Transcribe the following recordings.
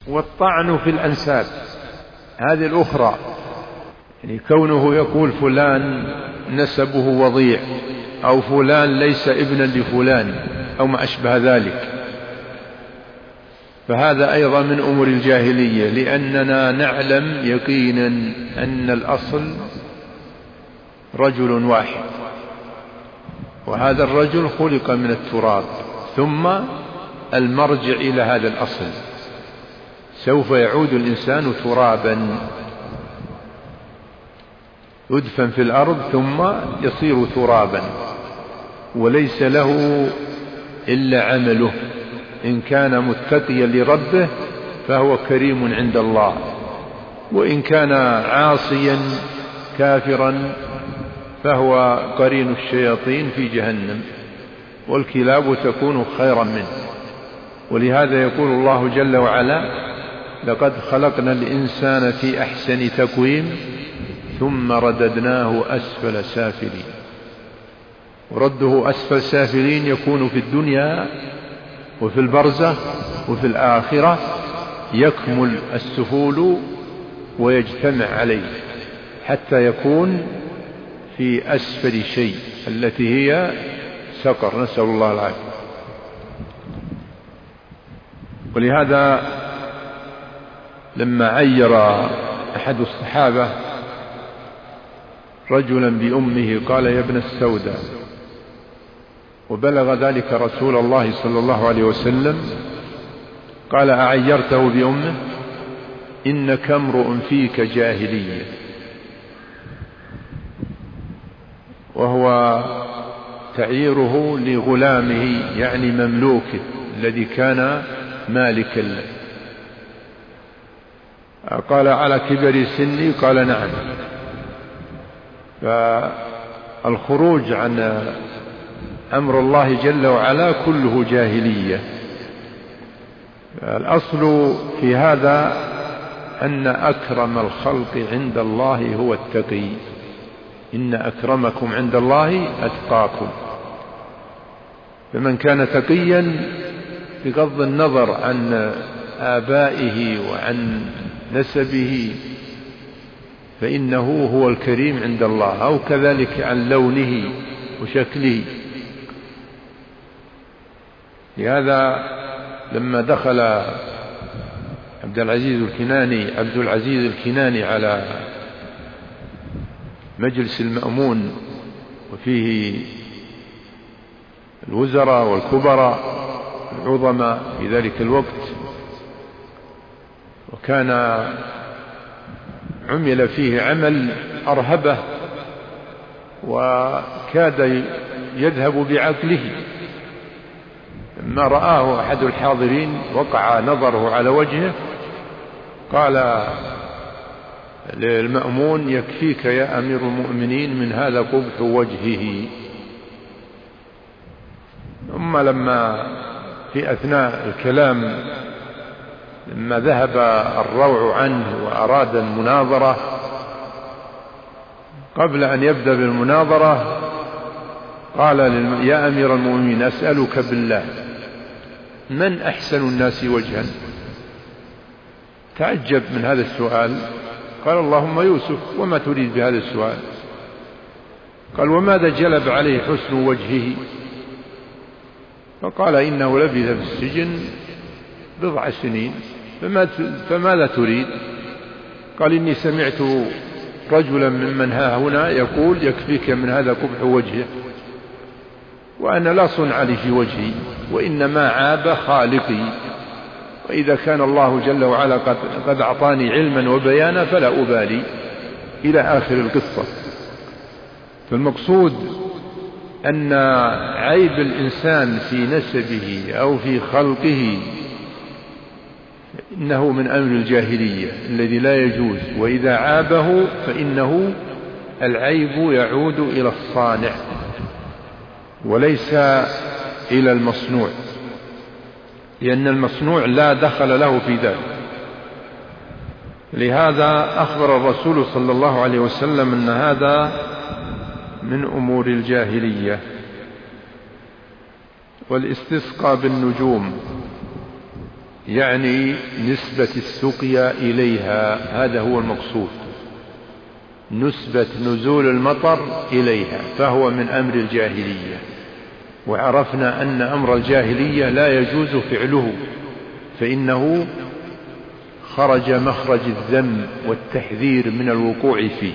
والطعن في الأنساب هذه الأخرى، يعني كونه يقول فلان نسبه وضيع، أو فلان ليس ابنا لفلان، أو ما أشبه ذلك، فهذا أيضا من أمور الجاهلية، لأننا نعلم يقينا أن الأصل رجل واحد، وهذا الرجل خلق من التراب، ثم المرجع إلى هذا الأصل، سوف يعود الإنسان ترابا يدفن في الأرض ثم يصير ترابا، وليس له إلا عمله، إن كان متقيا لربه فهو كريم عند الله، وإن كان عاصيا كافرا فهو قرين الشياطين في جهنم، والكلاب تكون خيرا منه. ولهذا يقول الله جل وعلا: لقد خلقنا الإنسان في أحسن تقويم ثم رددناه أسفل سافلين. ورده أسفل سافلين يكون في الدنيا وفي البرزخ وفي الآخرة، يكمل السفول ويجتمع عليه حتى يكون في أسفل شيء التي هي سقر، نسأل الله العافية. ولهذا لما عير أحد الصحابة رجلا بأمه قال: يا ابن السوداء، وبلغ ذلك رسول الله صلى الله عليه وسلم، قال: أعيرته بأمه؟ إنك امرؤ فيك جاهلية. وهو تعييره لغلامه، يعني مملوكه الذي كان مالكا له. قال: على كبر سني؟ قال: نعم. فالخروج عن أمر الله جل وعلا كله جاهلية. الأصل في هذا أن أكرم الخلق عند الله هو التقي، إن أكرمكم عند الله أتقاكم. فمن كان تقيا بغض النظر عن آبائه وعن نسبه فإنه هو الكريم عند الله، أو كذلك عن لونه وشكله. لهذا لما دخل عبد العزيز الكناني على مجلس المأمون، وفيه الوزراء والكبراء العظماء في ذلك الوقت، وكان عمل فيه عمل أرهبه وكاد يذهب بعقله. لما رآه أحد الحاضرين وقع نظره على وجهه، قال للمأمون: يكفيك يا أمير المؤمنين من هذا قبح وجهه. ثم لما في أثناء الكلام لما ذهب الروع عنه وأراد المناظرة، قبل أن يبدأ بالمناظرة قال: يا أمير المؤمنين، أسألك بالله، من أحسن الناس وجها؟ تعجب من هذا السؤال، قال: اللهم يوسف. وما تريد بهذا السؤال؟ قال: وماذا جلب عليه حسن وجهه؟ فقال: إنه لبث في السجن 10 سنين. فماذا تريد؟ قال: إني سمعت رجلا ممن ها هنا يقول: يكفيك من هذا قبح وجهه، وأنا لا صنع لي في وجهي، وإنما عاب خالقي، وإذا كان الله جل وعلا قد أعطاني علما وبيانا فلا أبالي، إلى آخر القصة. فالمقصود أن عيب الإنسان في نسبه أو في خلقه إنه من أمر الجاهلية الذي لا يجوز، وإذا عابه فإنه العيب يعود إلى الصانع وليس إلى المصنوع، لأن المصنوع لا دخل له في ذلك. لهذا أخبر الرسول صلى الله عليه وسلم أن هذا من أمور الجاهلية. والاستسقاء بالنجوم يعني نسبة السقيا إليها، هذا هو المقصود، نسبة نزول المطر إليها، فهو من أمر الجاهلية. وعرفنا أن أمر الجاهلية لا يجوز فعله، فإنه خرج مخرج الذم والتحذير من الوقوع فيه.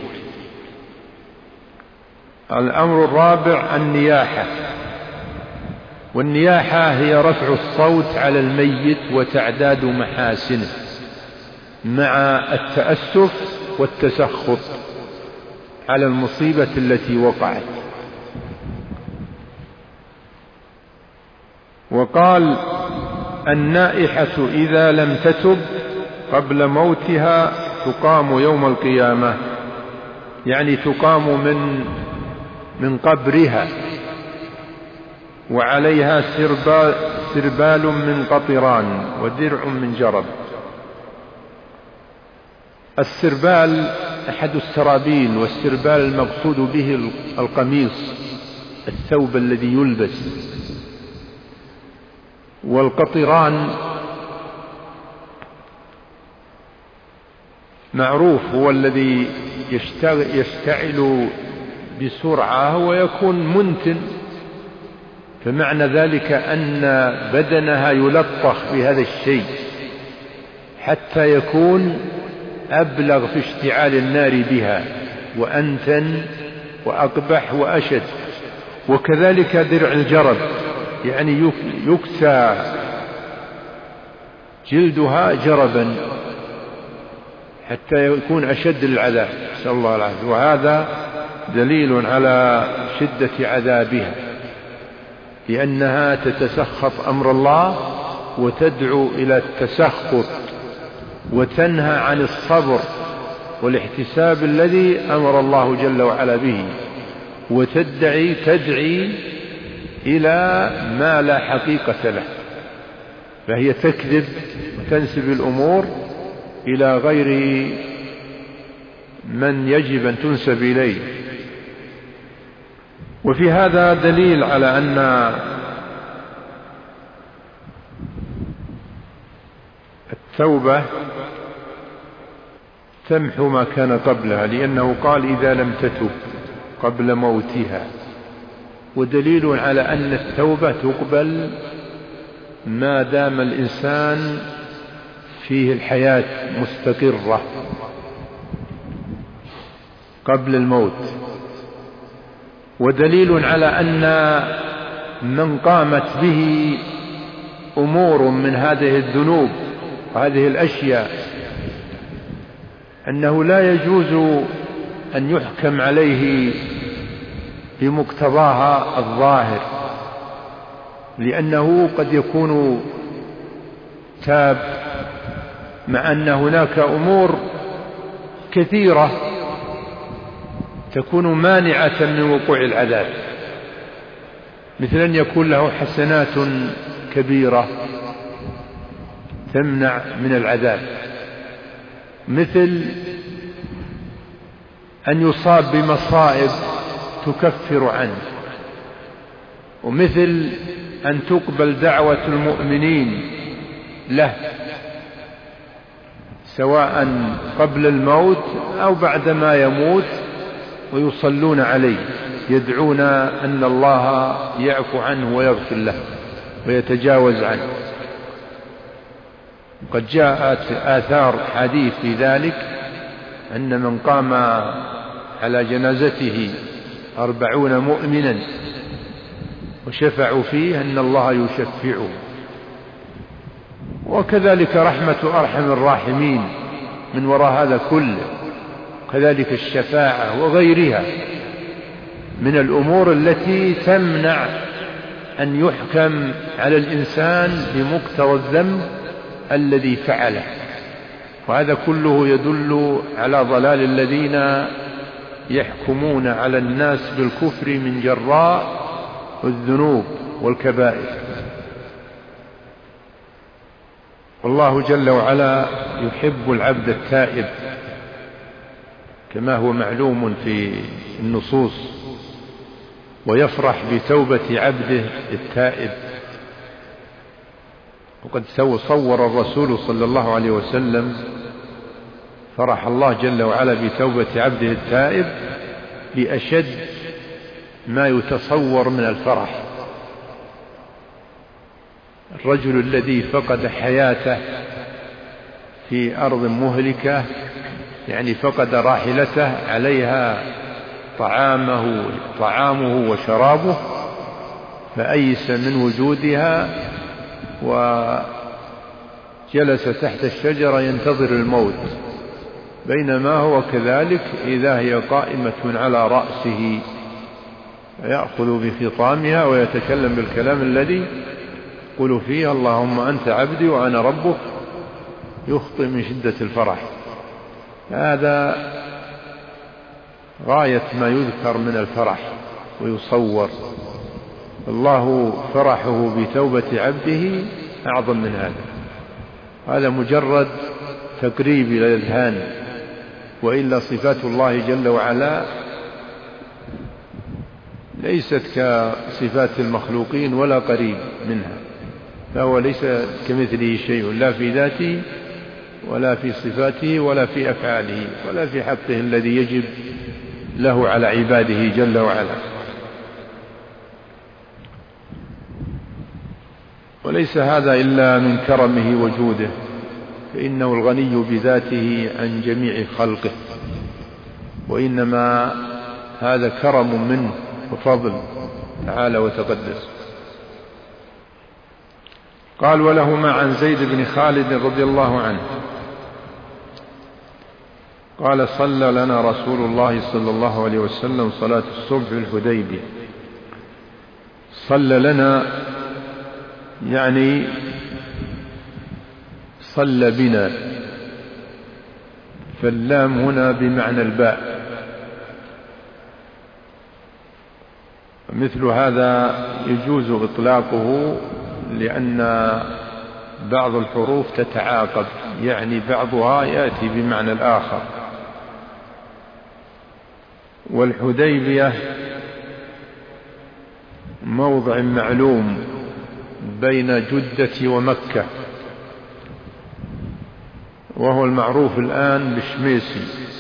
الأمر الرابع النياحة، والنياحة هي رفع الصوت على الميت وتعداد محاسنه مع التأسف والتسخط على المصيبة التي وقعت. وقال النائحة إذا لم تتب قبل موتها تقام يوم القيامة، يعني تقام من قبرها، وعليها سربال من قطران ودرع من جرب. السربال أحد السرابيل، والسربال المقصود به القميص، الثوب الذي يلبس. والقطران معروف هو الذي يشتعل بسرعة ويكون منتن، فمعنى ذلك أن بدنها يلطخ بهذا الشيء حتى يكون أبلغ في اشتعال النار بها وأنتن وأقبح وأشد. وكذلك درع الجرب، يعني يكسى جلدها جربا حتى يكون أشد العذاب، نسأل الله العافية. وهذا دليل على شدة عذابها، لأنها تتسخط أمر الله وتدعو إلى التسخط، وتنهى عن الصبر والاحتساب الذي أمر الله جل وعلا به، تدعي إلى ما لا حقيقة له، فهي تكذب وتنسب الأمور إلى غير من يجب أن تنسب إليه. وفي هذا دليل على أن التوبة تمحو ما كان قبلها، لأنه قال إذا لم تتب قبل موتها، ودليل على أن التوبة تقبل ما دام الإنسان فيه الحياة مستقرة قبل الموت. ودليل على أن من قامت به أمور من هذه الذنوب وهذه الأشياء أنه لا يجوز أن يحكم عليه بمقتضاها الظاهر، لأنه قد يكون تاب، مع أن هناك أمور كثيرة تكون مانعة من وقوع العذاب، مثل أن يكون له حسنات كبيرة تمنع من العذاب، مثل أن يصاب بمصائب تكفر عنه، ومثل أن تقبل دعوة المؤمنين له سواء قبل الموت أو بعدما يموت، ويصلون عليه يدعون أن الله يعفو عنه ويغفر له ويتجاوز عنه. قد جاءت آثار حديث في ذلك أن من قام على جنازته 40 مؤمنا وشفعوا فيه أن الله يشفعه. وكذلك رحمة أرحم الراحمين من وراء هذا كله، كذلك الشفاعة وغيرها من الأمور التي تمنع أن يحكم على الإنسان بمقتضى الذنب الذي فعله. وهذا كله يدل على ضلال الذين يحكمون على الناس بالكفر من جراء الذنوب والكبائر. والله جل وعلا يحب العبد التائب كما هو معلوم في النصوص، ويفرح بتوبة عبده التائب. وقد صور الرسول صلى الله عليه وسلم فرح الله جل وعلا بتوبة عبده التائب بأشد ما يتصور من الفرح. الرجل الذي فقد حياته في أرض مهلكة، يعني فقد راحلته عليها طعامه وشرابه، فأيس من وجودها وجلس تحت الشجرة ينتظر الموت، بينما هو كذلك إذا هي قائمة على رأسه يأخذ بخطامها ويتكلم بالكلام الذي يقول فيه اللهم أنت عبدي وأنا ربك، يخطئ من شدة الفرح. هذا غاية ما يذكر من الفرح ويصور. الله فرحه بتوبة عبده أعظم من هذا. هذا مجرد تقريب إلى الأذهان، وإلا صفات الله جل وعلا ليست كصفات المخلوقين ولا قريب منها، فهو ليس كمثله شيء، لا في ذاته ولا في صفاته ولا في أفعاله ولا في حقه الذي يجب له على عباده جل وعلا. وليس هذا إلا من كرمه وجوده، فإنه الغني بذاته عن جميع خلقه، وإنما هذا كرم منه وفضل تعالى وتقدس. قال ولهما عن زيد بن خالد رضي الله عنه قال صلى لنا رسول الله صلى الله عليه وسلم صلاة الصبح في الحديبية. صلى لنا يعني صلى بنا، فاللام هنا بمعنى الباء. مثل هذا يجوز إطلاقه لأن بعض الحروف تتعاقب، يعني بعضها يأتي بمعنى الآخر. والحديبية موضع معلوم بين جدة ومكة، وهو المعروف الآن بشميسي.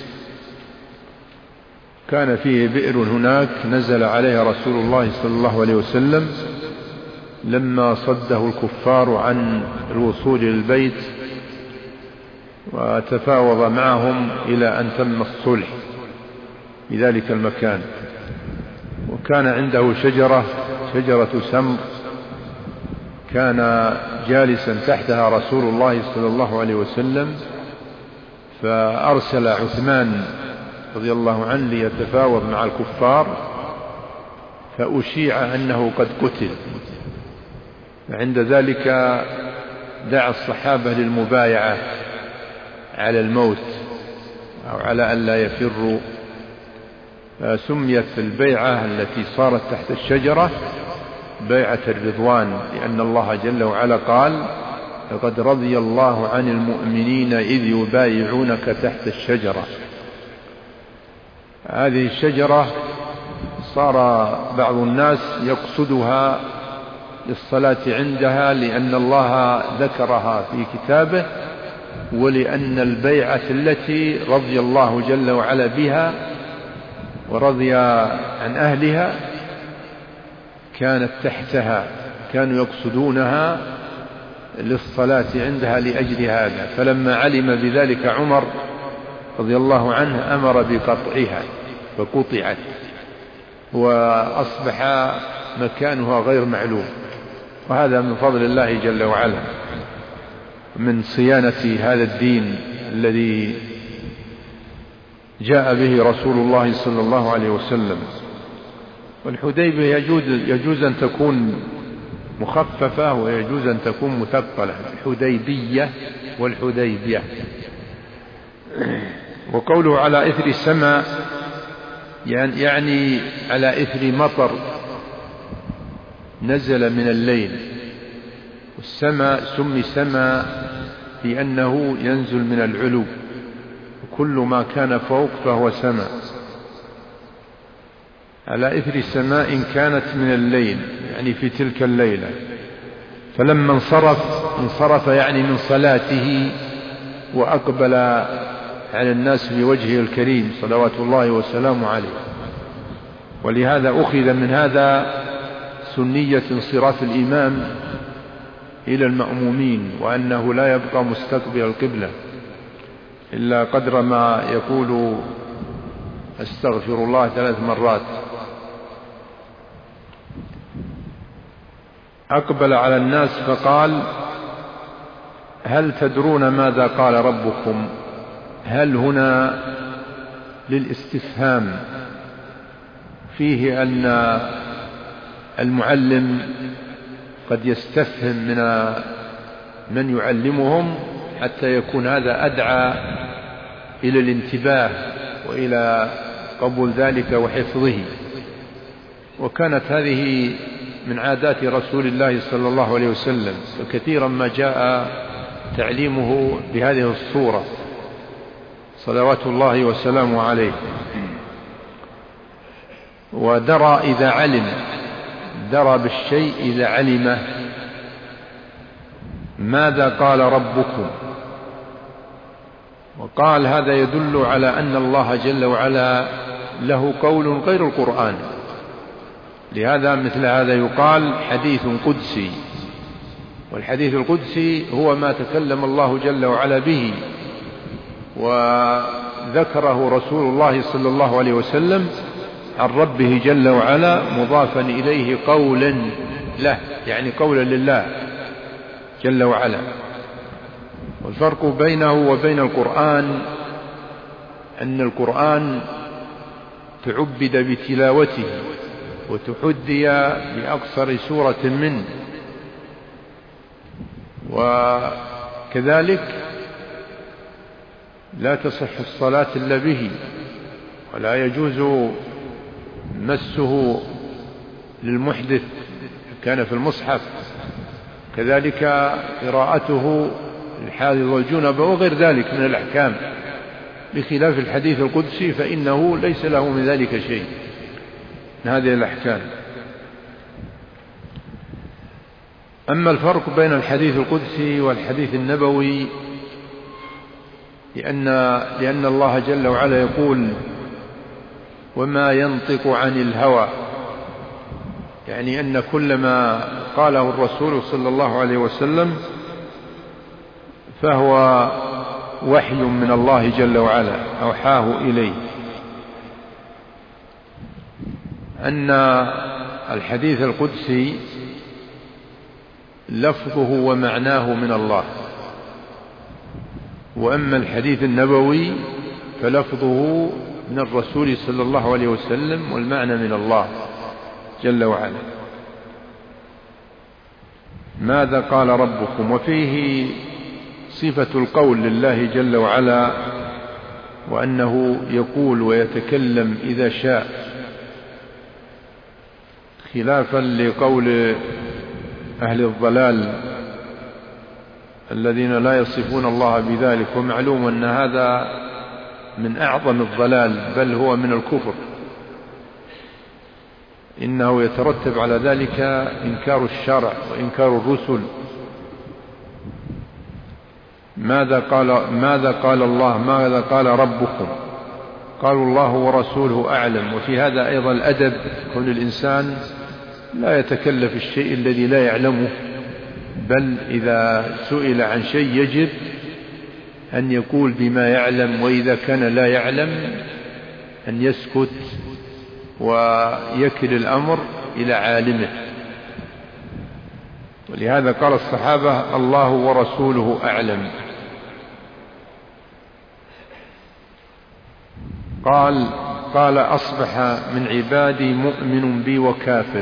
كان فيه بئر هناك نزل عليها رسول الله صلى الله عليه وسلم لما صده الكفار عن الوصول للبيت، وتفاوض معهم إلى أن تم الصلح في ذلك المكان. وكان عنده شجرة سمر كان جالسا تحتها رسول الله صلى الله عليه وسلم، فأرسل عثمان رضي الله عنه ليتفاوض مع الكفار، فأشيع أنه قد قتل. عند ذلك دعا الصحابة للمبايعة على الموت أو على أن لا يفروا، سميت البيعة التي صارت تحت الشجرة بيعة الرضوان، لأن الله جل وعلا قال لقد رضي الله عن المؤمنين إذ يبايعونك تحت الشجرة. هذه الشجرة صار بعض الناس يقصدها للصلاة عندها لأن الله ذكرها في كتابه، ولأن البيعة التي رضي الله جل وعلا بها ورضي عن أهلها كانت تحتها، كانوا يقصدونها للصلاة عندها لأجل هذا. فلما علم بذلك عمر رضي الله عنه أمر بقطعها فقطعت، وأصبح مكانها غير معلوم. وهذا من فضل الله جل وعلا، من صيانة هذا الدين الذي جاء به رسول الله صلى الله عليه وسلم. والحديبية يجوز أن تكون مخففة ويجوز أن تكون مثقلة، الحديبية والحديبية. وقوله على إثر السماء يعني على إثر مطر نزل من الليل. والسماء سمي سماء لأنه ينزل من العلو، وكل ما كان فوق فهو سماء. على إثر السماء كانت من الليل، يعني في تلك الليلة. فلما انصرف انصرف يعني من صلاته وأقبل على الناس بوجهه الكريم صلوات الله وسلامه عليه. ولهذا أخذ من هذا سنية انصراف الإمام إلى المأمومين، وأنه لا يبقى مستقبل القبلة إلا قدر ما يقول أستغفر الله 3 مرات. أقبل على الناس فقال: هل تدرون ماذا قال ربكم؟ هل هنا للاستفهام، فيه أن المعلم قد يستفهم من يعلمهم حتى يكون هذا أدعى إلى الانتباه وإلى قبول ذلك وحفظه. وكانت هذه من عادات رسول الله صلى الله عليه وسلم، فكثيرا ما جاء تعليمه بهذه الصورة صلوات الله وسلامه عليه. ودرى إذا علم، درى بالشيء إذا علمه. ماذا قال ربكم؟ وقال هذا يدل على أن الله جل وعلا له قول غير القرآن، لهذا مثل هذا يقال حديث قدسي. والحديث القدسي هو ما تكلم الله جل وعلا به وذكره رسول الله صلى الله عليه وسلم عن ربه جل وعلا مضافا إليه قولا له، يعني قولا لله جل وعلا. والفرق بينه وبين القرآن أن القرآن تعبد بتلاوته وتحدي بأقصر سورة منه، وكذلك لا تصح الصلاة إلا به، ولا يجوز مسه للمحدث كان في المصحف، كذلك قراءته للحائض والجنب وغير ذلك من الأحكام، بخلاف الحديث القدسي فإنه ليس له من ذلك شيء من هذه الأحكام. أما الفرق بين الحديث القدسي والحديث النبوي لأن الله جل وعلا يقول: وما ينطق عن الهوى، يعني أن كل ما قاله الرسول صلى الله عليه وسلم فهو وحي من الله جل وعلا أوحاه إليه. أن الحديث القدسي لفظه ومعناه من الله، وأما الحديث النبوي فلفظه من الرسول صلى الله عليه وسلم والمعنى من الله جل وعلا. ماذا قال ربكم؟ وفيه صفة القول لله جل وعلا، وأنه يقول ويتكلم إذا شاء، خلافا لقول أهل الضلال الذين لا يصفون الله بذلك. ومعلوم أن هذا من أعظم الضلال، بل هو من الكفر، إنه يترتب على ذلك إنكار الشرع وإنكار الرسل. ماذا قال الله؟ ماذا قال ربكم؟ قالوا الله ورسوله أعلم. وفي هذا أيضا الأدب، كون الإنسان لا يتكلف الشيء الذي لا يعلمه، بل إذا سئل عن شيء يجب أن يقول بما يعلم، وإذا كان لا يعلم أن يسكت ويكل الأمر إلى عالمه. ولهذا قال الصحابة: الله ورسوله أعلم. قال أصبح من عبادي مؤمن بي وكافر.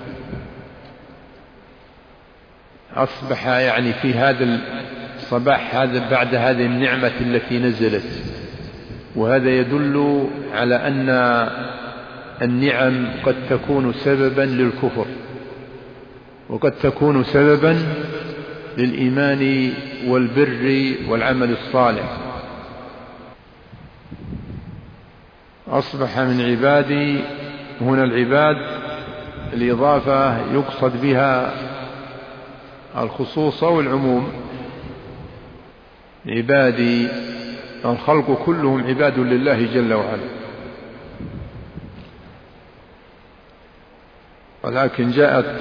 أصبح يعني في هذا الصباح، هذا بعد هذه النعمة التي نزلت. وهذا يدل على أن النعم قد تكون سببا للكفر، وقد تكون سببا للإيمان والبر والعمل الصالح. أصبح من عبادي، هنا العباد الإضافة يقصد بها الخصوص والعموم. عبادي، الخلق كلهم عباد لله جل وعلا، ولكن جاءت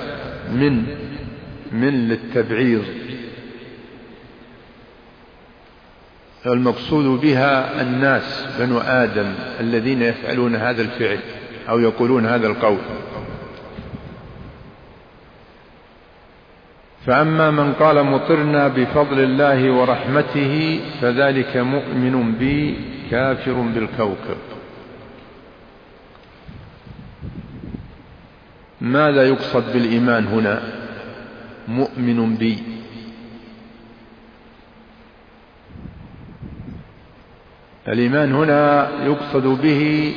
من للتبعيض، المقصود بها الناس بنو آدم الذين يفعلون هذا الفعل أو يقولون هذا القول. فأما من قال مطرنا بفضل الله ورحمته فذلك مؤمن بي كافر بالكوكب. ماذا يقصد بالإيمان هنا؟ مؤمن بي، الإيمان هنا يقصد به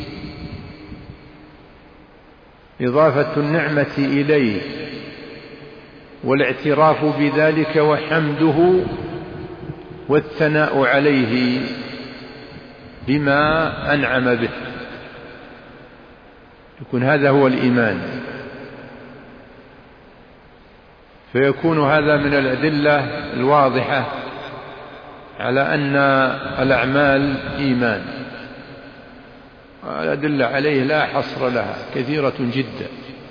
إضافة النعمة إليه والاعتراف بذلك وحمده والثناء عليه بما أنعم به، يكون هذا هو الإيمان. فيكون هذا من الأدلة الواضحة على أن الأعمال إيمان، الأدلة عليه لا حصر لها، كثيرة جدا.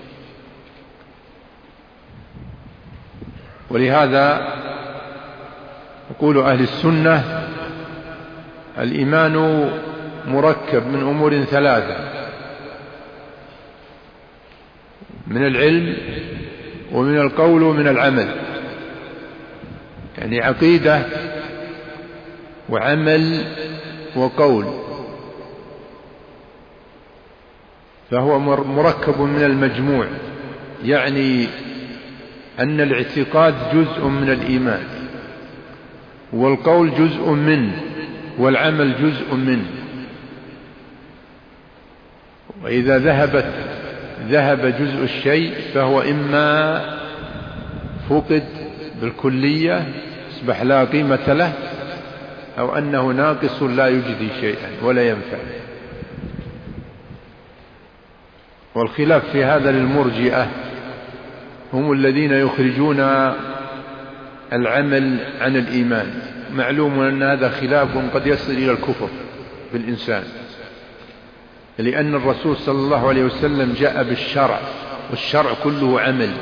ولهذا يقول أهل السنة الإيمان مركب من أمور ثلاثة: من العلم ومن القول ومن العمل، يعني عقيدة وعمل وقول، فهو مركب من المجموع، يعني أن الاعتقاد جزء من الإيمان، والقول جزء منه، والعمل جزء منه. وإذا ذهب جزء الشيء فهو إما فقد بالكلية أصبح لا قيمة له، أو أنه ناقص لا يجدي شيئا ولا ينفع. والخلاف في هذا للمرجئة، هم الذين يخرجون العمل عن الإيمان. معلوم أن هذا خلاف قد يصل إلى الكفر بالإنسان، لأن الرسول صلى الله عليه وسلم جاء بالشرع، والشرع كله عمل،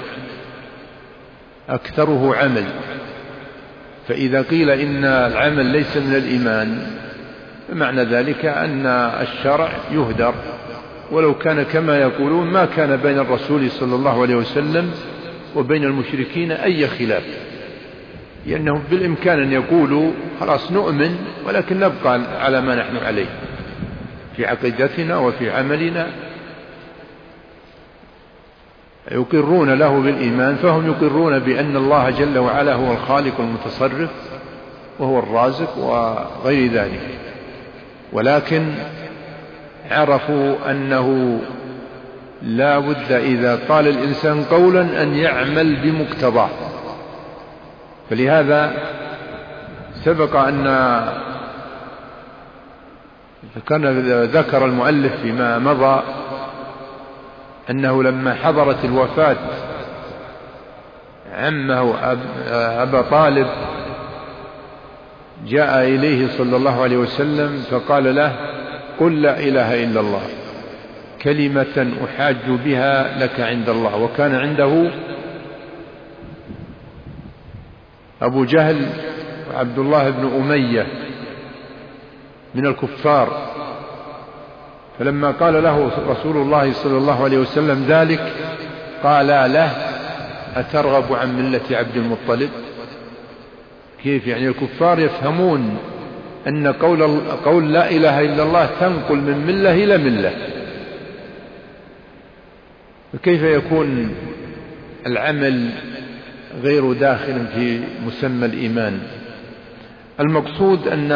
أكثره عمل. فإذا قيل إن العمل ليس من الإيمان معنى ذلك أن الشرع يهدر، ولو كان كما يقولون ما كان بين الرسول صلى الله عليه وسلم وبين المشركين أي خلاف، لأنهم بالإمكان أن يقولوا خلاص نؤمن ولكن نبقى على ما نحن عليه في عقيدتنا وفي عملنا. يقرون له بالإيمان، فهم يقرون بأن الله جل وعلا هو الخالق المتصرف وهو الرازق وغير ذلك، ولكن عرفوا أنه لا بد إذا قال الإنسان قولا أن يعمل بمقتضاه. فلهذا سبق أن ذكر المؤلف فيما مضى أنه لما حضرت الوفاة عمه أبا طالب جاء إليه صلى الله عليه وسلم فقال له: قل لا إله إلا الله كلمة أحاج بها لك عند الله. وكان عنده أبو جهل وعبد الله بن أمية من الكفار، فلما قال له رسول الله صلى الله عليه وسلم ذلك قال له: أترغب عن ملة عبد المطلب؟ كيف يعني؟ الكفار يفهمون أن قول لا إله إلا الله تنقل من ملة إلى ملة، فكيف يكون العمل غير داخل في مسمى الإيمان؟ المقصود أن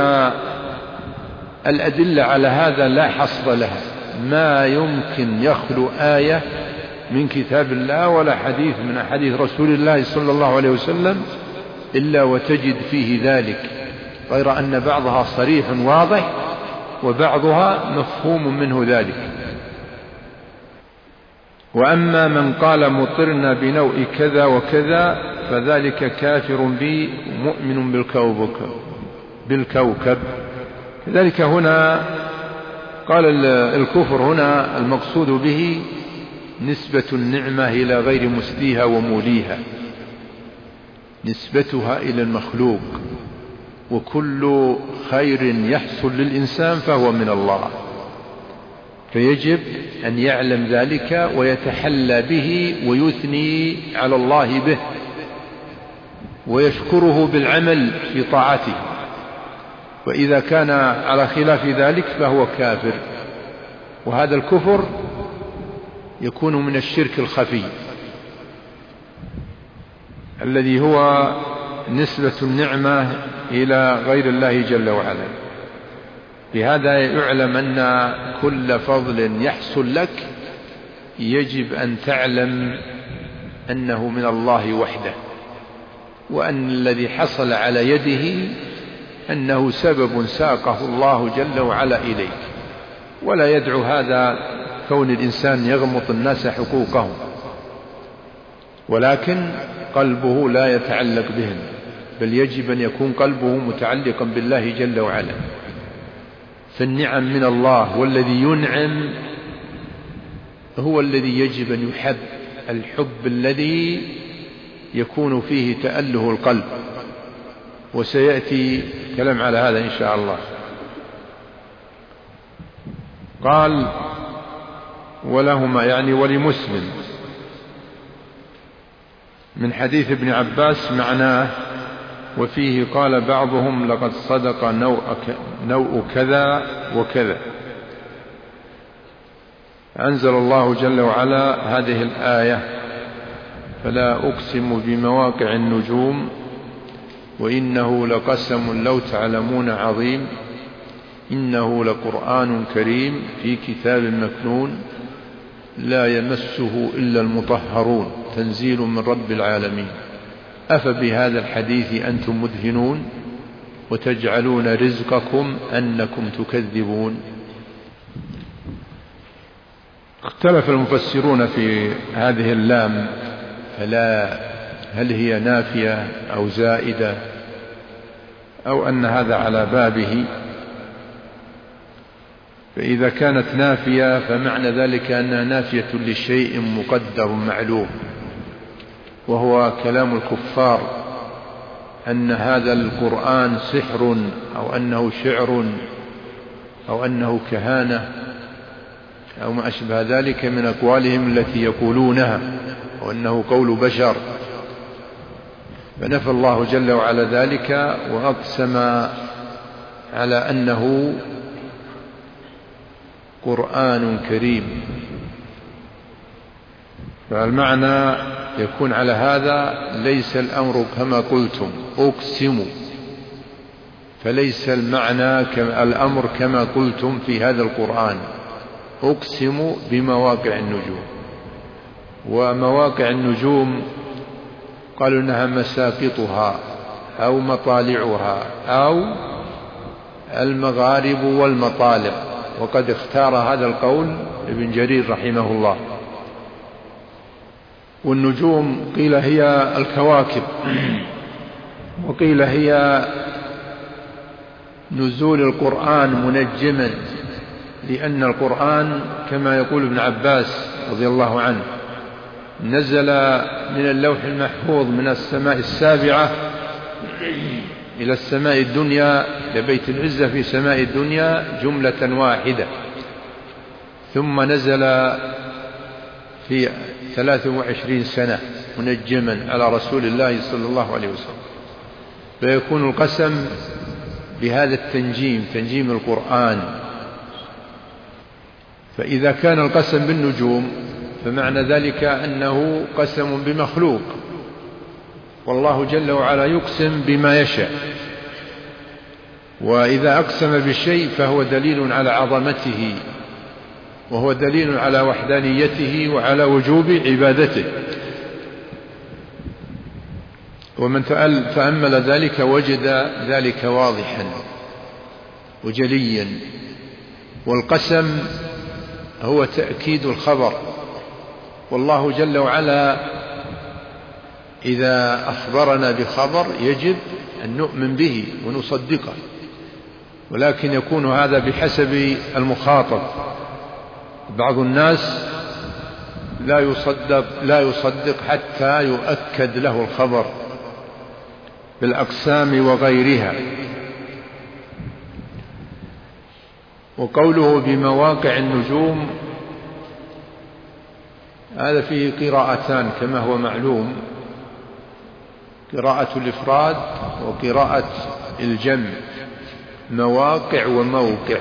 الأدلة على هذا لا حصر لها، ما يمكن يخلو آية من كتاب الله ولا حديث من أحاديث رسول الله صلى الله عليه وسلم إلا وتجد فيه ذلك، غير أن بعضها صريح واضح وبعضها مفهوم منه ذلك. وأما من قال مطرنا بنوء كذا وكذا فذلك كافر بي مؤمن بالكوكب. كذلك هنا قال الكفر هنا المقصود به نسبة النعمة إلى غير مسديها وموليها، نسبتها إلى المخلوق، وكل خير يحصل للإنسان فهو من الله، فيجب أن يعلم ذلك ويتحلى به ويثني على الله به ويشكره بالعمل في طاعته، وإذا كان على خلاف ذلك فهو كافر. وهذا الكفر يكون من الشرك الخفي الذي هو نسبة النعمة إلى غير الله جل وعلا. بهذا يعلم أن كل فضل يحصل لك يجب أن تعلم أنه من الله وحده، وأن الذي حصل على يده أنه سبب ساقه الله جل وعلا إليك، ولا يدعو هذا كون الإنسان يغمط الناس حقوقهم، ولكن قلبه لا يتعلق بهم، بل يجب أن يكون قلبه متعلقا بالله جل وعلا. فالنعم من الله، والذي ينعم هو الذي يجب أن يحب، الحب الذي يكون فيه تأله القلب، وسيأتي كلام على هذا إن شاء الله. قال ولهما يعني ولمسلم من حديث ابن عباس معناه، وفيه قال بعضهم لقد صدق نوء كذا وكذا. أنزل الله جل وعلا هذه الآية: فلا أقسم بمواقع النجوم وإنه لقسم لو تعلمون عظيم إنه لقرآن كريم في كتاب مكنون لا يمسه إلا المطهرون تنزيل من رب العالمين أفبهذا الحديث أنتم مدهنون وتجعلون رزقكم أنكم تكذبون. اختلف المفسرون في هذه اللام، فلا هل هي نافية أو زائدة أو أن هذا على بابه. فإذا كانت نافية فمعنى ذلك أنها نافية لشيء مقدر معلوم، وهو كلام الكفار أن هذا القرآن سحر أو أنه شعر أو أنه كهانة أو ما أشبه ذلك من أقوالهم التي يقولونها، وأنه قول بشر. فنفى الله جل وعلا ذلك وأقسم على أنه قرآن كريم. فالمعنى يكون على هذا: ليس الأمر كما قلتم أقسم، فليس المعنى الأمر كما قلتم في هذا القرآن، أقسم بمواقع النجوم. ومواقع النجوم قالوا إنها مساقطها أو مطالعها أو المغارب والمطالع، وقد اختار هذا القول ابن جرير رحمه الله. والنجوم قيل هي الكواكب، وقيل هي نزول القرآن منجما، لأن القرآن كما يقول ابن عباس رضي الله عنه نزل من اللوح المحفوظ من السماء السابعة إلى السماء الدنيا لبيت العزة في سماء الدنيا جملة واحدة، ثم نزل في 23 سنة منجما على رسول الله صلى الله عليه وسلم. فيكون القسم بهذا التنجيم، تنجيم القرآن. فإذا كان القسم بالنجوم فمعنى ذلك أنه قسم بمخلوق، والله جل وعلا يقسم بما يشاء، وإذا أقسم بالشيء فهو دليل على عظمته، وهو دليل على وحدانيته وعلى وجوب عبادته. ومن تأمل ذلك وجد ذلك واضحا وجليا. والقسم هو تأكيد الخبر، والله جل وعلا إذا أخبرنا بخبر يجب أن نؤمن به ونصدقه، ولكن يكون هذا بحسب المخاطب. بعض الناس لا يصدق حتى يؤكد له الخبر بالأقسام وغيرها. وقوله بمواقع النجوم هذا فيه قراءتان كما هو معلوم، قراءة الإفراد وقراءة الجمع، مواقع وموقع،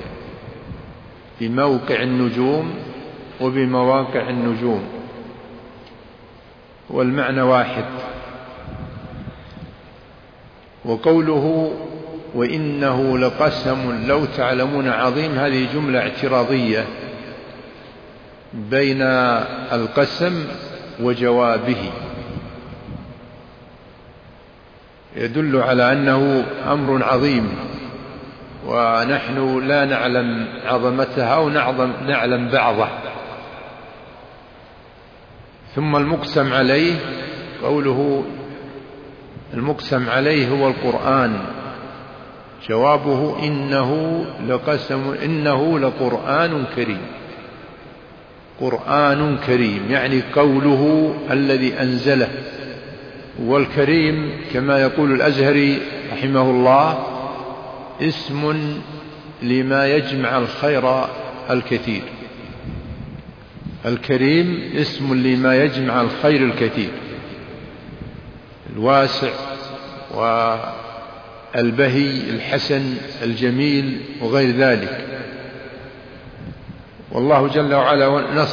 بموقع النجوم وبمواقع النجوم، والمعنى واحد. وقوله وإنه لقسم لو تعلمون عظيم، هذه جملة اعتراضية بين القسم وجوابه، يدل على أنه أمر عظيم ونحن لا نعلم عظمتها أو نعلم بعضه. ثم المقسم عليه، قوله المقسم عليه هو القرآن، جوابه إنه لقرآن كريم. قرآن كريم يعني قوله الذي أنزله. والكريم كما يقول الأزهري رحمه الله اسم لما يجمع الخير الكثير. الكريم اسم لما يجمع الخير الكثير، الواسع والبهي الحسن الجميل وغير ذلك. والله جل وعلا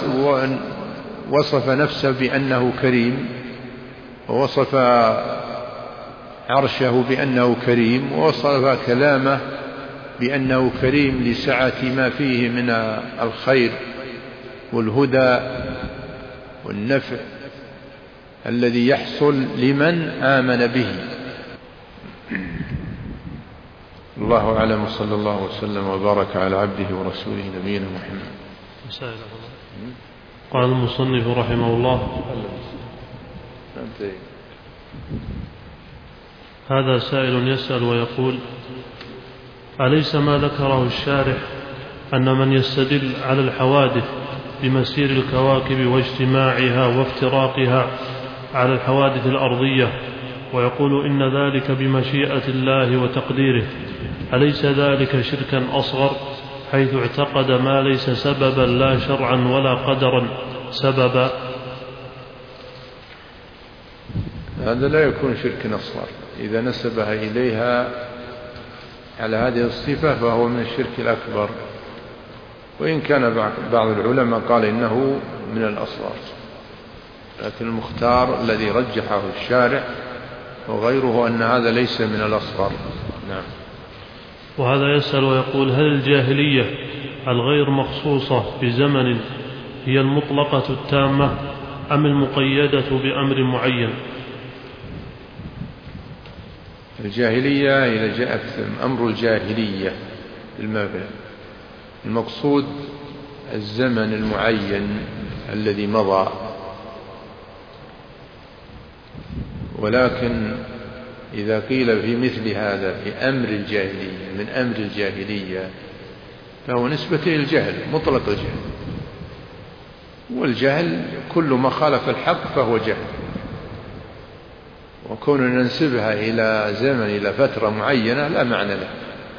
وصف نفسه بأنه كريم، ووصف عرشه بأنه كريم، ووصف كلامه بأنه كريم لسعة ما فيه من الخير والهدى والنفع الذي يحصل لمن آمن به. الله أعلم، صلى الله وسلم وبارك على عبده ورسوله نبينا محمد. قال المصنف رحمه الله: هذا سائل يسأل ويقول: أليس ما ذكره الشارح أن من يستدل على الحوادث بمسير الكواكب واجتماعها وافتراقها على الحوادث الأرضية ويقول إن ذلك بمشيئة الله وتقديره، أليس ذلك شركا أصغر حيث اعتقد ما ليس سببا لا شرعا ولا قدرا سببا؟ هذا لا يكون شركا أصغر إذا نسبها إليها على هذه الصفة، فهو من الشرك الأكبر، وإن كان بعض العلماء قال إنه من الأصغر، لكن المختار الذي رجحه الشارع وغيره أن هذا ليس من الأصغر. نعم. وهذا يسأل ويقول: هل الجاهلية الغير مخصوصة بزمن هي المطلقة التامة أم المقيدة بأمر معين؟ الجاهلية إذا جاءت أمر الجاهلية المقصود الزمن المعين الذي مضى، ولكن إذا قيل في مثل هذا في أمر الجاهلية من أمر الجاهلية فهو نسبة إلى الجهل، مطلق الجهل، والجهل كل ما خالف الحق فهو جهل، وكون ننسبها إلى زمن إلى فترة معينة لا معنى له.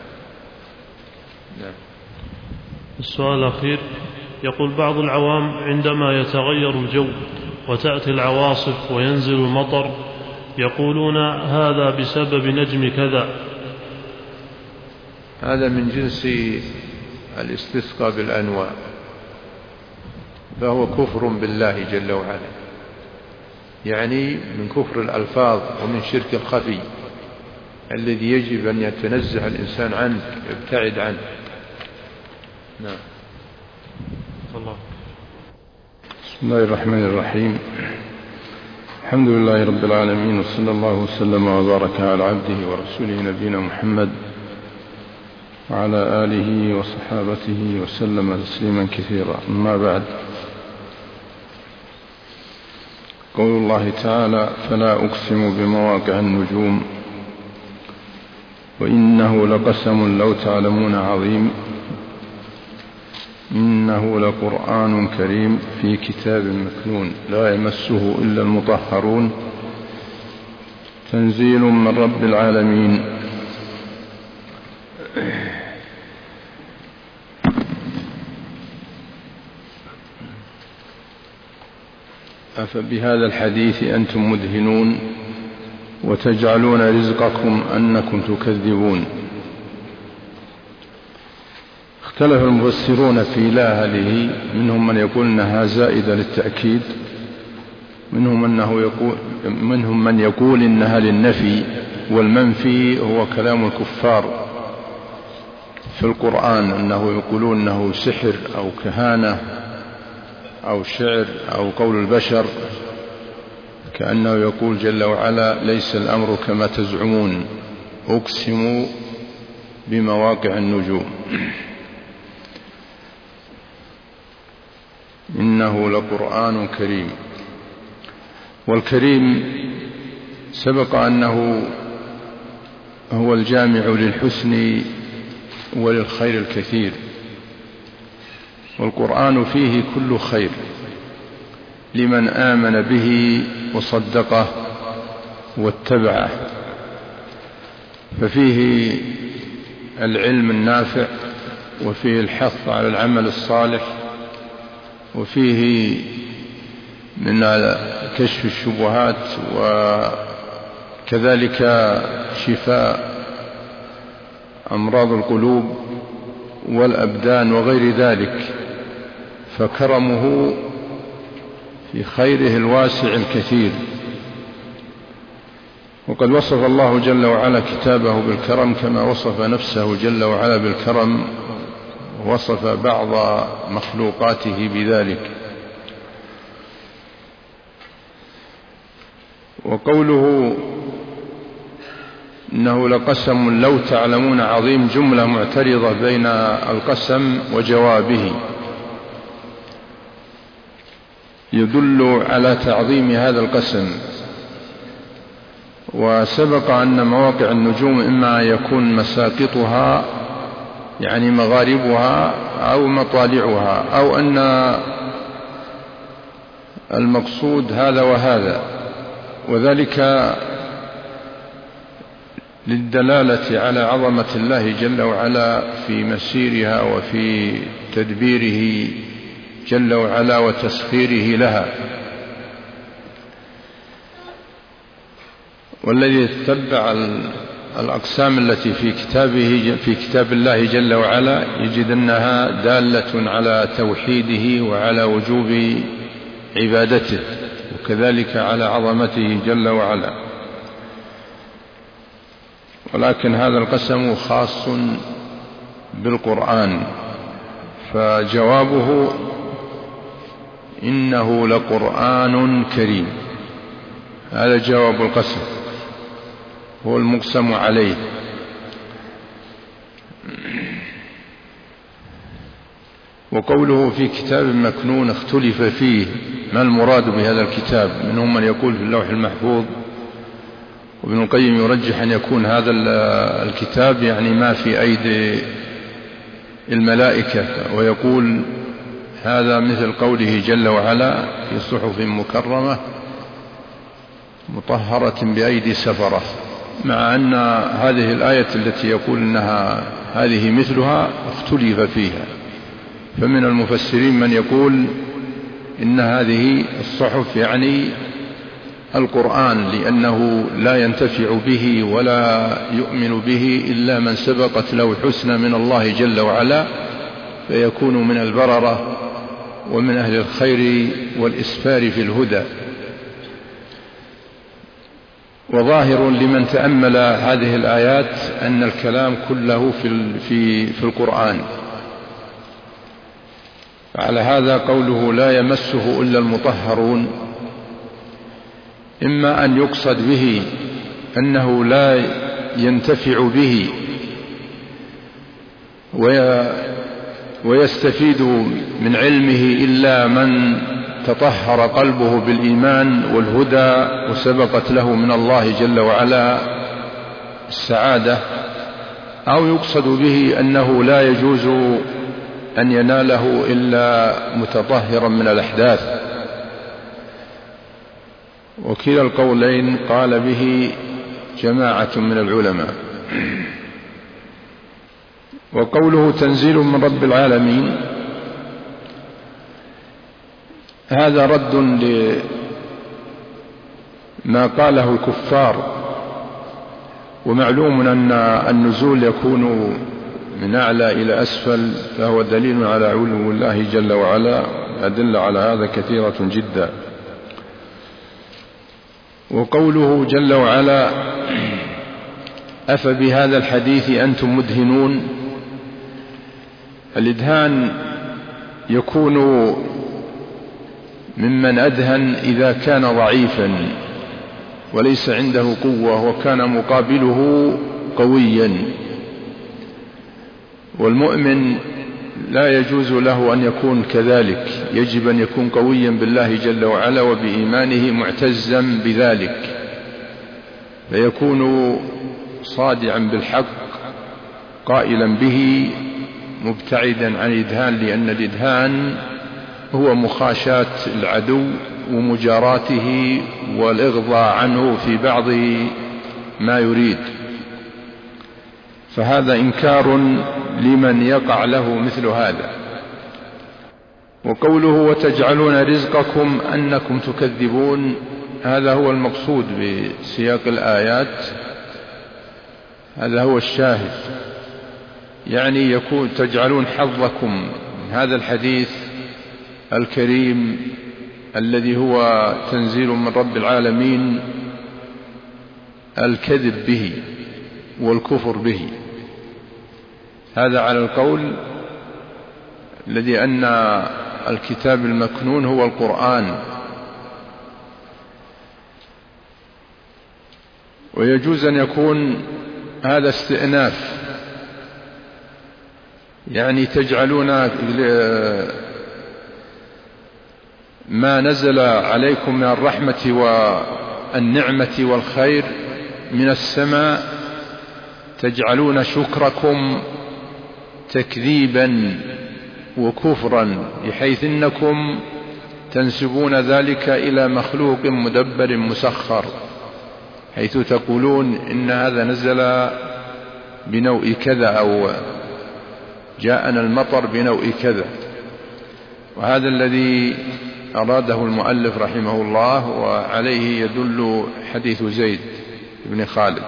نعم. السؤال الأخير يقول: بعض العوام عندما يتغير الجو وتأتي العواصف وينزل المطر يقولون هذا بسبب نجم كذا. هذا من جنس الاستسقاء بالأنواع، فهو كفر بالله جل وعلا، يعني من كفر الألفاظ ومن شرك الخفي الذي يجب أن يتنزه الإنسان عنه يبتعد عنه. نعم. بسم الله الرحمن الرحيم. الحمد لله رب العالمين، وصلى الله وسلم وبارك على عبده ورسوله نبينا محمد وعلى آله وصحابته وسلم تسليما كثيرا. أما بعد، قول الله تعالى: فلا أقسم بمواقع النجوم وإنه لقسم لو تعلمون عظيم إنه لقرآن كريم في كتاب مكنون لا يمسه إلا المطهرون تنزيل من رب العالمين. أفبهذا الحديث أنتم مدهنون وتجعلون رزقكم أنكم تكذبون. اختلف المفسرون في لا هذه، منهم من يقول أنها زائدة للتأكيد، منهم من يقول إنها للنفي، والمنفي هو كلام الكفار في القرآن، أنه يقولون أنه سحر أو كهانة أو شعر أو قول البشر، كأنه يقول جل وعلا: ليس الأمر كما تزعمون أقسم بمواقع النجوم إنه لقرآن كريم. والكريم سبق أنه هو الجامع للحسن وللخير الكثير، والقرآن فيه كل خير لمن آمن به وصدقه واتبعه، ففيه العلم النافع، وفيه الحث على العمل الصالح، وفيه من كشف الشبهات، وكذلك شفاء أمراض القلوب والأبدان وغير ذلك، فكرمه في خيره الواسع الكثير. وقد وصف الله جل وعلا كتابه بالكرم كما وصف نفسه جل وعلا بالكرم، ووصف بعض مخلوقاته بذلك. وقوله إنه لقسم لو تعلمون عظيم جملة معترضة بين القسم وجوابه، يدل على تعظيم هذا القسم. وسبق أن مواقع النجوم إما يكون مساقطها يعني مغاربها أو مطالعها، أو أن المقصود هذا وهذا، وذلك للدلالة على عظمة الله جل وعلا في مسيرها وفي تدبيره جل وعلا وتسخيره لها. والذي يتبع الأقسام التي في كتاب الله جل وعلا يجد أنها دالة على توحيده وعلى وجوب عبادته، وكذلك على عظمته جل وعلا. ولكن هذا القسم خاص بالقرآن، فجوابه إنه لقرآن كريم، هذا جواب القسم، هو المقسم عليه. وقوله في كتاب مكنون اختلف فيه ما المراد بهذا الكتاب، منهم من يقول في اللوح المحفوظ، وابن القيم يرجح أن يكون هذا الكتاب يعني ما في أيدي الملائكة، ويقول هذا مثل قوله جل وعلا في صحف مكرمة مطهرة بأيدي سفرة، مع أن هذه الآية التي يقول أنها هذه مثلها اختلف فيها. فمن المفسرين من يقول إن هذه الصحف يعني القرآن، لأنه لا ينتفع به ولا يؤمن به إلا من سبقت له الحسنى من الله جل وعلا، فيكون من البررة ومن أهل الخير والإسفار في الهدى. وظاهر لمن تأمل هذه الآيات أن الكلام كله في القرآن. فعلى هذا قوله لا يمسه إلا المطهرون، إما أن يقصد به أنه لا ينتفع به ويستفيد من علمه إلا من تطهر قلبه بالإيمان والهدى وسبقت له من الله جل وعلا السعادة، أو يقصد به أنه لا يجوز أن يناله إلا متطهرا من الأحداث. وكلا القولين قال به جماعة من العلماء. وقوله تنزيل من رب العالمين هذا رد لما قاله الكفار، ومعلوم أن النزول يكون من أعلى إلى أسفل، فهو دليل على علو الله جل وعلا، أدل على هذا كثيرة جدا. وقوله جل وعلا أفبهذا الحديث أنتم مدهنون، الإدهان يكون ممن أدهن إذا كان ضعيفا وليس عنده قوة وكان مقابله قويا، والمؤمن لا يجوز له أن يكون كذلك، يجب أن يكون قويا بالله جل وعلا وبإيمانه معتزا بذلك، فيكون صادعا بالحق قائلا به مبتعدا عن الإدهان، لأن الإدهان هو مخاشاة العدو ومجاراته والإغضاء عنه في بعض ما يريد، فهذا إنكار لمن يقع له مثل هذا. وقوله وتجعلون رزقكم أنكم تكذبون، هذا هو المقصود بسياق الآيات، هذا هو الشاهد، يعني يكون تجعلون حظكم من هذا الحديث الكريم الذي هو تنزيل من رب العالمين الكذب به والكفر به، هذا على القول الذي أن الكتاب المكنون هو القرآن. ويجوز أن يكون هذا استئناف، يعني تجعلون ما نزل عليكم من الرحمة والنعمة والخير من السماء، تجعلون شكركم تكذيبا وكفرا، بحيث إنكم تنسبون ذلك إلى مخلوق مدبر مسخر، حيث تقولون إن هذا نزل بنوع كذا، أو جاءنا المطر بنوع كذا. وهذا الذي أراده المؤلف رحمه الله، وعليه يدل حديث زيد بن خالد.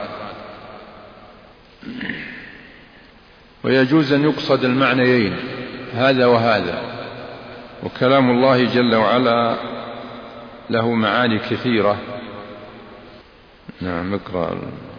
ويجوز أن يقصد المعنيين هذا وهذا، وكلام الله جل وعلا له معاني كثيرة. نعم، اقرأ.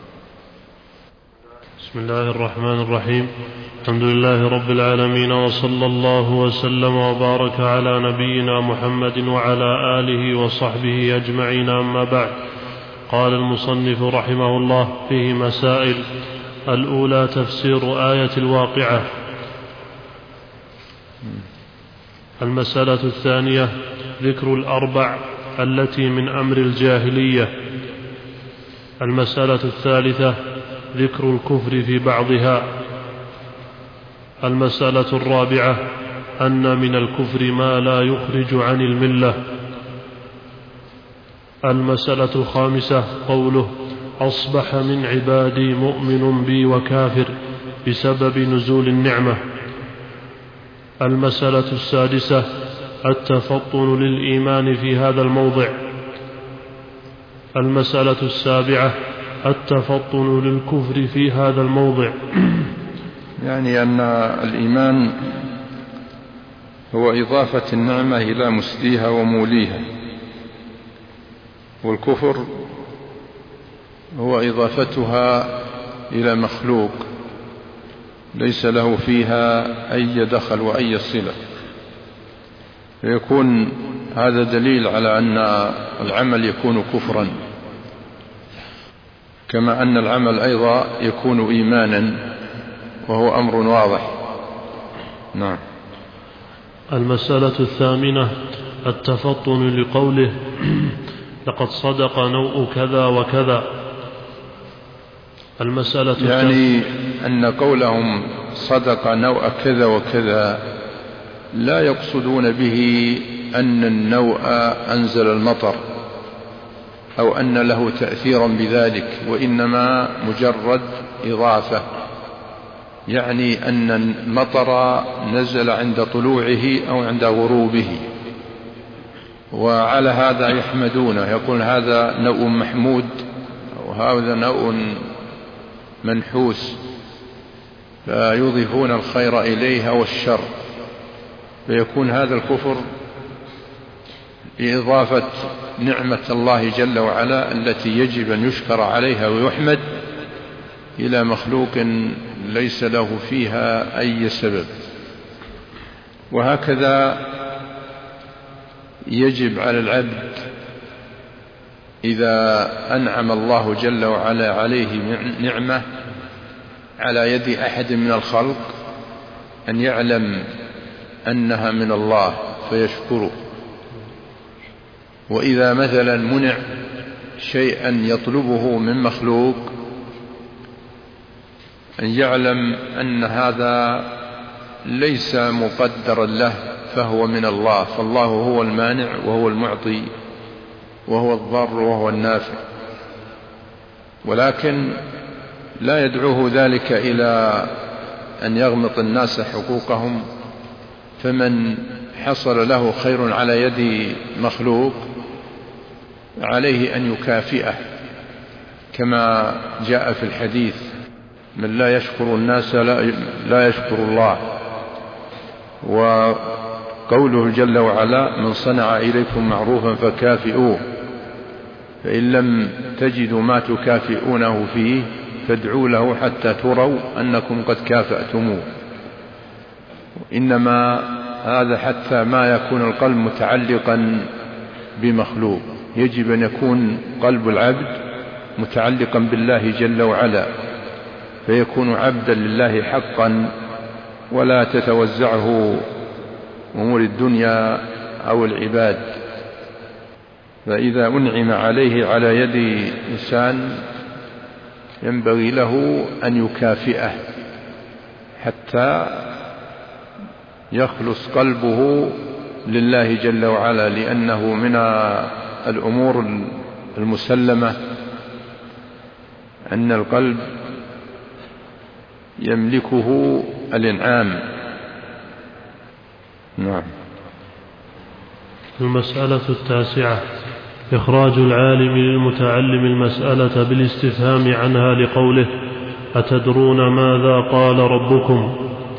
بسم الله الرحمن الرحيم، الحمد لله رب العالمين، وصلى الله وسلم وبارك على نبينا محمد وعلى آله وصحبه أجمعين، أما بعد. قال المصنف رحمه الله فيه مسائل. الأولى تفسير آية الواقعة. المسألة الثانية ذكر الأربع التي من أمر الجاهلية. المسألة الثالثة ذكر الكفر في بعضها. المسألة الرابعة أن من الكفر ما لا يخرج عن الملة. المسألة الخامسة قوله أصبح من عبادي مؤمن بي وكافر بسبب نزول النعمة. المسألة السادسة التفطن للإيمان في هذا الموضع. المسألة السابعة التفطن للكفر في هذا الموضع. يعني أن الإيمان هو إضافة النعمة إلى مسديها وموليها، والكفر هو إضافتها إلى مخلوق ليس له فيها أي دخل وأي صلة، فيكون هذا دليل على أن العمل يكون كفرا، كما أن العمل أيضا يكون إيمانا، وهو أمر واضح. نعم. المسألة الثامنة التفطن لقوله لقد صدق نوء كذا وكذا. المسألة يعني أن قولهم صدق نوء كذا وكذا لا يقصدون به أن النوء أنزل المطر أو أن له تأثيرا بذلك، وإنما مجرد إضافة، يعني أن المطر نزل عند طلوعه أو عند غروبه، وعلى هذا يحمدونه، يقول هذا نوء محمود أو هذا نوء منحوس، فيضيفون الخير إليه أو الشر، فيكون هذا الكفر بإضافة نعمة الله جل وعلا التي يجب أن يشكر عليها ويحمد إلى مخلوق ليس له فيها أي سبب. وهكذا يجب على العبد إذا أنعم الله جل وعلا عليه نعمة على يد أحد من الخلق أن يعلم أنها من الله فيشكره. وإذا مثلا منع شيئا يطلبه من مخلوق أن يعلم أن هذا ليس مقدرا له فهو من الله، فالله هو المانع وهو المعطي وهو الضار وهو النافع، ولكن لا يدعوه ذلك إلى أن يغمط الناس حقوقهم. فمن حصل له خير على يد مخلوق عليه أن يكافئه، كما جاء في الحديث: من لا يشكر الناس لا يشكر الله. وقوله جل وعلا: من صنع إليكم معروفا فكافئوه، فإن لم تجدوا ما تكافئونه فيه فادعوا له حتى تروا أنكم قد كافأتموه. إنما هذا حتى ما يكون القلب متعلقا بمخلوق، يجب أن يكون قلب العبد متعلقا بالله جل وعلا، فيكون عبدا لله حقا، ولا تتوزعه أمور الدنيا أو العباد. فإذا أنعم عليه على يد إنسان ينبغي له أن يكافئه حتى يخلص قلبه لله جل وعلا، لأنه من الأمور المسلمة أن القلب يملكه الإنعام. نعم. المسألة 9: إخراج العالم للمتعلم المسألة بالاستفهام عنها لقوله: أتدرون ماذا قال ربكم؟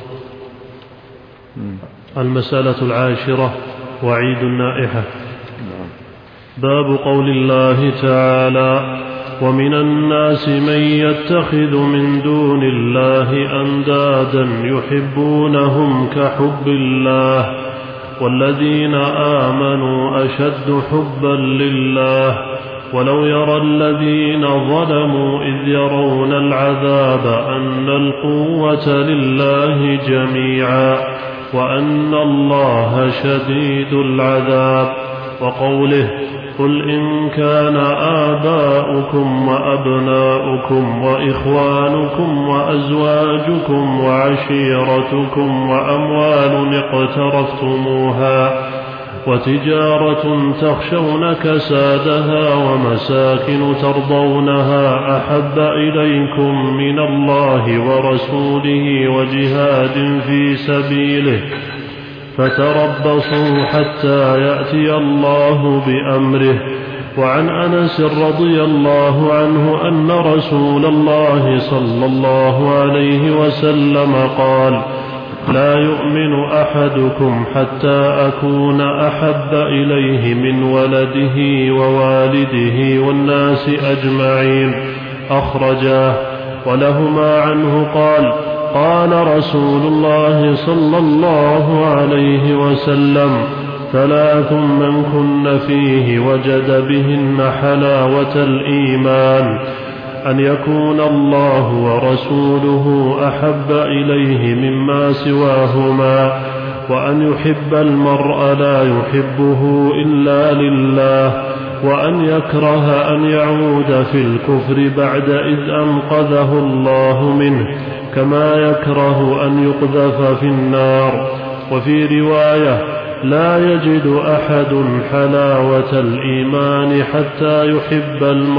المسألة 10: وعيد النائحة. باب قول الله تعالى: ومن الناس من يتخذ من دون الله أندادا يحبونهم كحب الله والذين آمنوا أشد حبا لله ولو يرى الذين ظلموا إذ يرون العذاب أن القوة لله جميعا وأن الله شديد العذاب. وقوله: قل إن كان آباؤكم وأبناؤكم وإخوانكم وأزواجكم وعشيرتكم وأموال اقترفتموها وتجارة تخشون كسادها ومساكن ترضونها أحب إليكم من الله ورسوله وجهاد في سبيله فتربصوا حتى يأتي الله بأمره. وعن أنس رضي الله عنه أن رسول الله صلى الله عليه وسلم قال: لا يؤمن أحدكم حتى أكون أحب إليه من ولده ووالده والناس أجمعين. أخرجاه. ولهما عنه قال: قال رسول الله صلى الله عليه وسلم: 3 من كن فيه وجد بهن حلاوة الإيمان: أن يكون الله ورسوله أحب إليه مما سواهما، وأن يحب المرء لا يحبه إلا لله، وأن يكره أن يعود في الكفر بعد إذ أنقذه الله منه، كما يكره أن يقذف في النار. وفي رواية: لا يجد أحد حلاوة الإيمان حتى يحب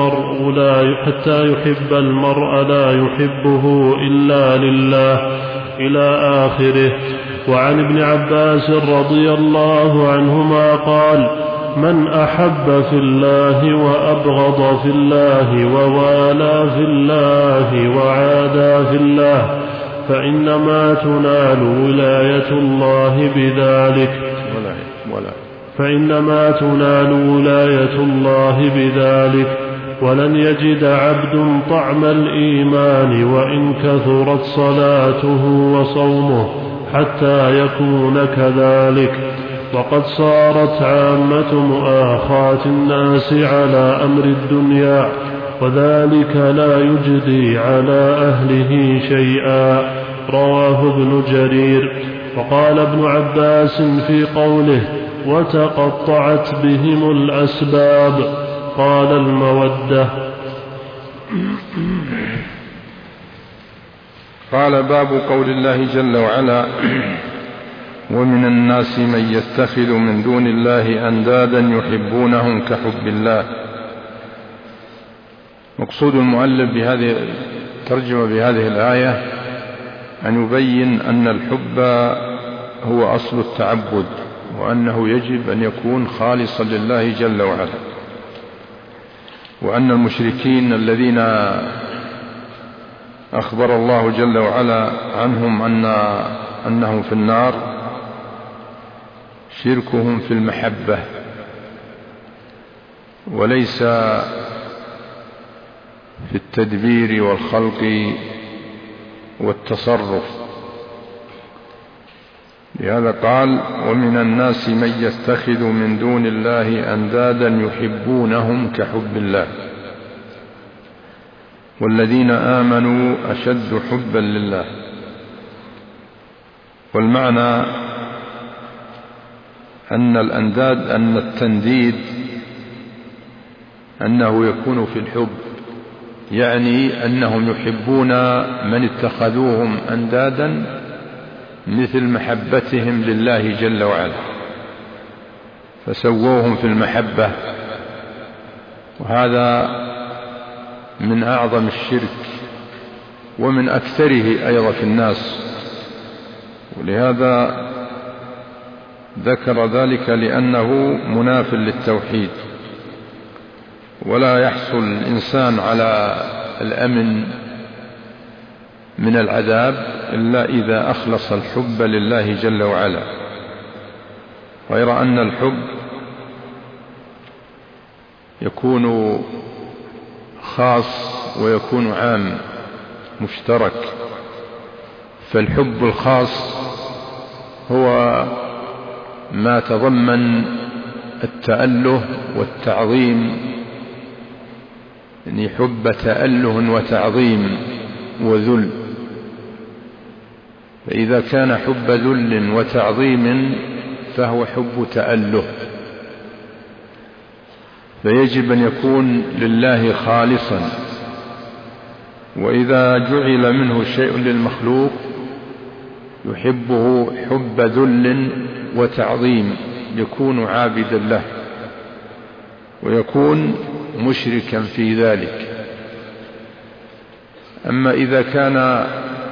المرء لا يحبه إلا لله، إلى آخره. وعن ابن عباس رضي الله عنهما قال: من أحب في الله وأبغض في الله ووالى في الله وعادى في الله فإنما تنال ولاية الله بذلك، ولن يجد عبد طعم الإيمان وإن كثرت صلاته وصومه حتى يكون كذلك. وقد صارت عامة مؤاخاة الناس على أمر الدنيا، وذلك لا يجدي على أهله شيئا. رواه ابن جرير. وقال ابن عباس في قوله: وتقطعت بهم الأسباب، قال: المودة. قال: باب قول الله جل وعلا: ومن الناس من يتخذ من دون الله أندادا يحبونهم كحب الله. مقصود المؤلف بهذه الترجمة بهذه الآية أن يبين أن الحب هو أصل التعبد، وأنه يجب أن يكون خالصا لله جل وعلا، وأن المشركين الذين أخبر الله جل وعلا عنهم أنهم في النار شركهم في المحبة وليس في التدبير والخلق والتصرف. لهذا قال: ومن الناس من يتخذ من دون الله أندادا يحبونهم كحب الله والذين آمنوا أشد حبا لله. والمعنى أن الأنداد، أن التنديد أنه يكون في الحب، يعني أنهم يحبون من اتخذوهم أندادا مثل محبتهم لله جل وعلا، فسووهم في المحبة. وهذا من أعظم الشرك ومن أكثره أيضا في الناس، ولهذا ذكر ذلك لأنه مناف للتوحيد. ولا يحصل الإنسان على الأمن من العذاب إلا إذا أخلص الحب لله جل وعلا، غير أن الحب يكون خاص ويكون عام مشترك. فالحب الخاص هو ما تضمن التأله والتعظيم، يعني حب تأله وتعظيم وذل. فإذا كان حب ذل وتعظيم فهو حب تأله، فيجب أن يكون لله خالصا. وإذا جعل منه شيء للمخلوق يحبه حب ذل وتعظيم يكون عابدا له ويكون مشركا في ذلك. أما إذا كان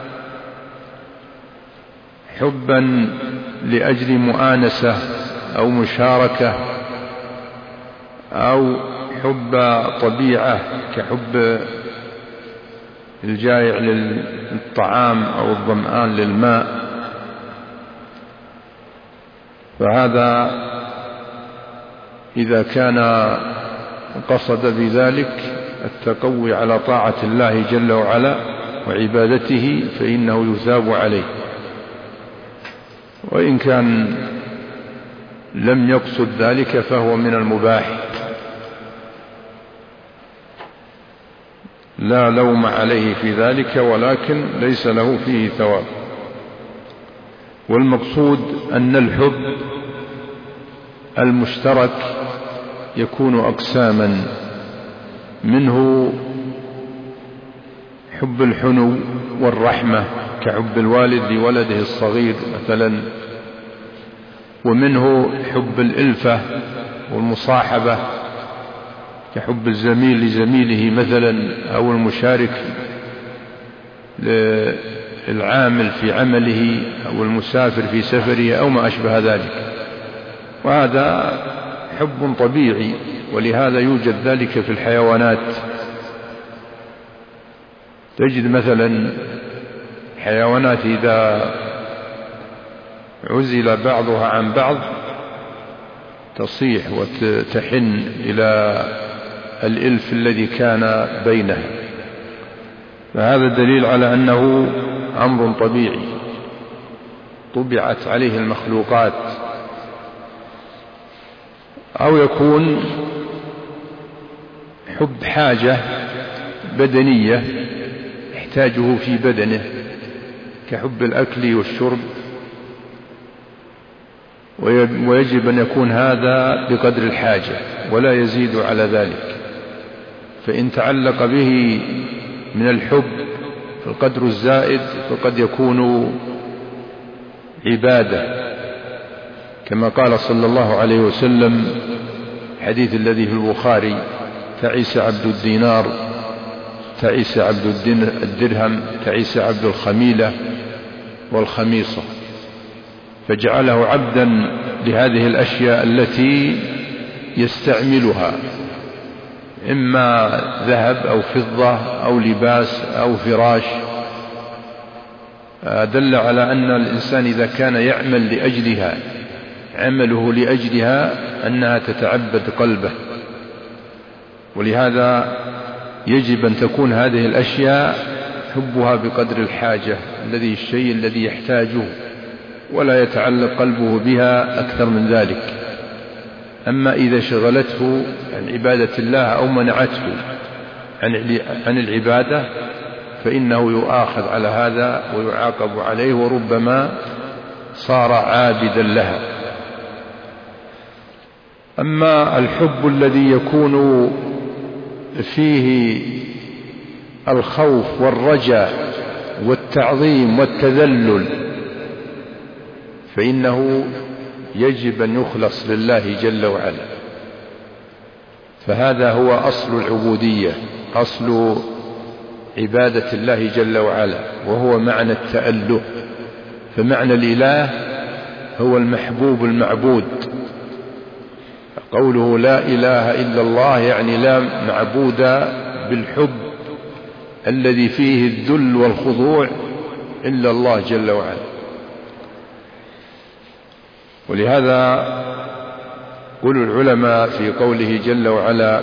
حبا لأجل مؤانسة أو مشاركة أو حب طبيعة كحب الجائع للطعام أو الظمآن للماء، فهذا إذا كان قصد بذلك التقوي على طاعة الله جل وعلا وعبادته فإنه يثاب عليه. وإن كان لم يقصد ذلك فهو من المباح، لا لوم عليه في ذلك، ولكن ليس له فيه ثواب. والمقصود أن الحب المشترك يكون أقساما، منه حب الحنو والرحمة كحب الوالد لولده الصغير مثلا، ومنه حب الإلفة والمصاحبة كحب الزميل لزميله مثلا، أو المشارك للعامل في عمله، أو المسافر في سفره، أو ما أشبه ذلك. وهذا حب طبيعي، ولهذا يوجد ذلك في الحيوانات. تجد مثلا حيوانات إذا عزل بعضها عن بعض تصيح وتحن إلى الإلف الذي كان بينها، فهذا دليل على أنه أمر طبيعي طبعت عليه المخلوقات. أو يكون حب حاجة بدنية يحتاجه في بدنه كحب الأكل والشرب، ويجب أن يكون هذا بقدر الحاجة ولا يزيد على ذلك. فإن تعلق به من الحب القدر الزائد فقد يكون عبادة، كما قال صلى الله عليه وسلم الحديث الذي في البخاري: تعيس عبد الدينار، تعيس عبد الدرهم، تعيس عبد الخميلة والخميصة. فجعله عبدا لهذه الأشياء التي يستعملها، إما ذهب أو فضة أو لباس أو فراش. دل على أن الإنسان إذا كان يعمل لأجلها عمله لأجلها أنها تتعبد قلبه، ولهذا يجب أن تكون هذه الأشياء حبها بقدر الحاجة، الشيء الذي يحتاجه، ولا يتعلق قلبه بها أكثر من ذلك. أما إذا شغلته عن عبادة الله أو منعته عن العبادة فإنه يؤاخذ على هذا ويعاقب عليه، وربما صار عابدا لها. أما الحب الذي يكون فيه الخوف والرجاء والتعظيم والتذلل فإنه يجب أن يخلص لله جل وعلا، فهذا هو أصل العبودية، أصل عبادة الله جل وعلا، وهو معنى التأله. فمعنى الإله هو المحبوب المعبود. قوله لا إله إلا الله يعني لا معبود بالحب الذي فيه الذل والخضوع إلا الله جل وعلا. ولهذا قول العلماء في قوله جل وعلا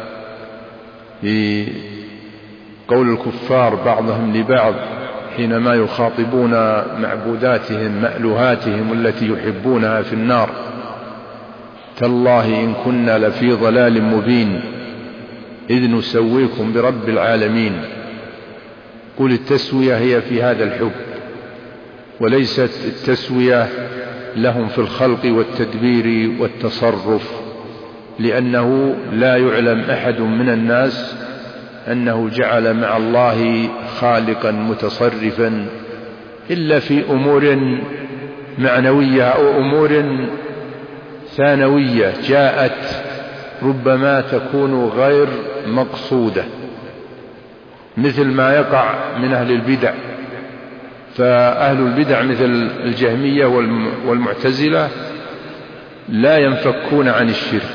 في قول الكفار بعضهم لبعض حينما يخاطبون معبوداتهم مألوهاتهم التي يحبونها في النار: تالله إن كنا لفي ضلال مبين إذ نسويكم برب العالمين. قل التسوية هي في هذا الحب، وليست التسوية لهم في الخلق والتدبير والتصرف، لأنه لا يعلم أحد من الناس أنه جعل مع الله خالقا متصرفا إلا في أمور معنوية أو أمور ثانوية جاءت ربما تكون غير مقصودة، مثل ما يقع من أهل البدع. فأهل البدع مثل الجهمية والمعتزلة لا ينفكون عن الشرك،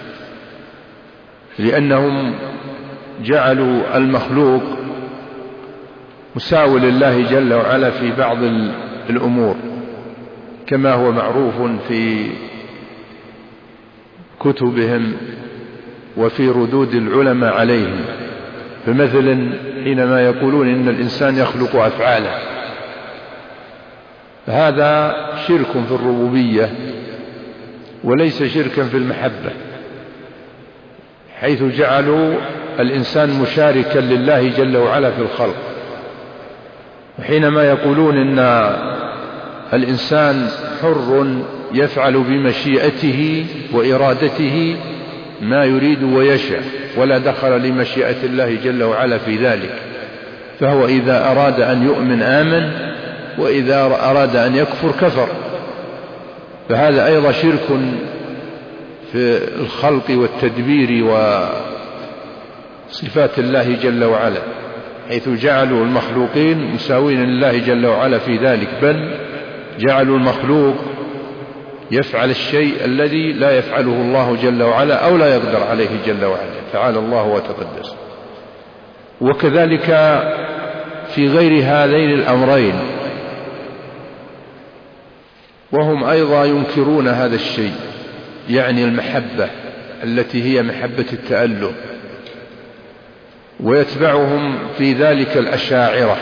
لأنهم جعلوا المخلوق مساو لله جل وعلا في بعض الأمور، كما هو معروف في كتبهم وفي ردود العلماء عليهم. فمثلا حينما يقولون إن الإنسان يخلق أفعاله، هذا شرك في الربوبية وليس شركا في المحبة، حيث جعلوا الإنسان مشاركا لله جل وعلا في الخلق. وحينما يقولون إن الإنسان حر يفعل بمشيئته وإرادته ما يريد ويشاء، ولا دخل لمشيئة الله جل وعلا في ذلك. فهو إذا أراد أن يؤمن آمن، وإذا أراد أن يكفر كفر. فهذا أيضا شرك في الخلق والتدبير وصفات الله جل وعلا، حيث جعلوا المخلوقين مساوين لله جل وعلا في ذلك، بل جعلوا المخلوق يفعل الشيء الذي لا يفعله الله جل وعلا أو لا يقدر عليه جل وعلا، تعالى الله وتقدس. وكذلك في غير هذين الأمرين، وهم أيضا ينكرون هذا الشيء، يعني المحبة التي هي محبة التأله، ويتبعهم في ذلك الأشاعرة.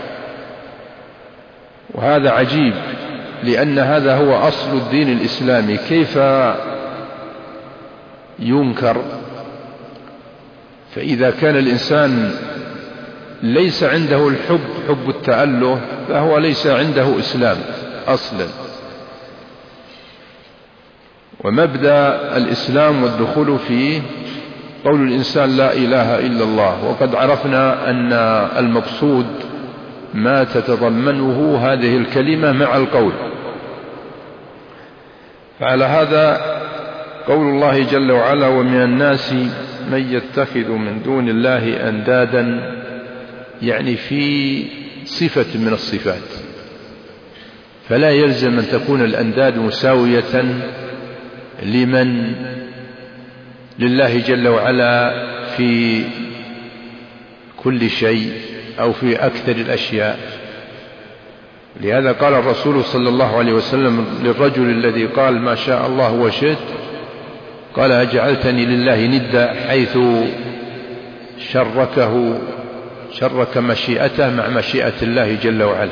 وهذا عجيب، لأن هذا هو أصل الدين الإسلامي، كيف ينكر؟ فإذا كان الإنسان ليس عنده الحب، حب التأله، فهو ليس عنده إسلام أصلا. ومبدأ الإسلام والدخول فيه قول الإنسان لا إله إلا الله، وقد عرفنا أن المقصود ما تتضمنه هذه الكلمة مع القول. فعلى هذا قول الله جل وعلا: ومن الناس من يتخذ من دون الله أندادا، يعني في صفة من الصفات، فلا يلزم أن تكون الأنداد مساوية لله جل وعلا في كل شيء أو في أكثر الأشياء. لهذا قال الرسول صلى الله عليه وسلم للرجل الذي قال ما شاء الله وشئت، قال: أجعلتني لله ندا، حيث شرك مشيئته مع مشيئة الله جل وعلا.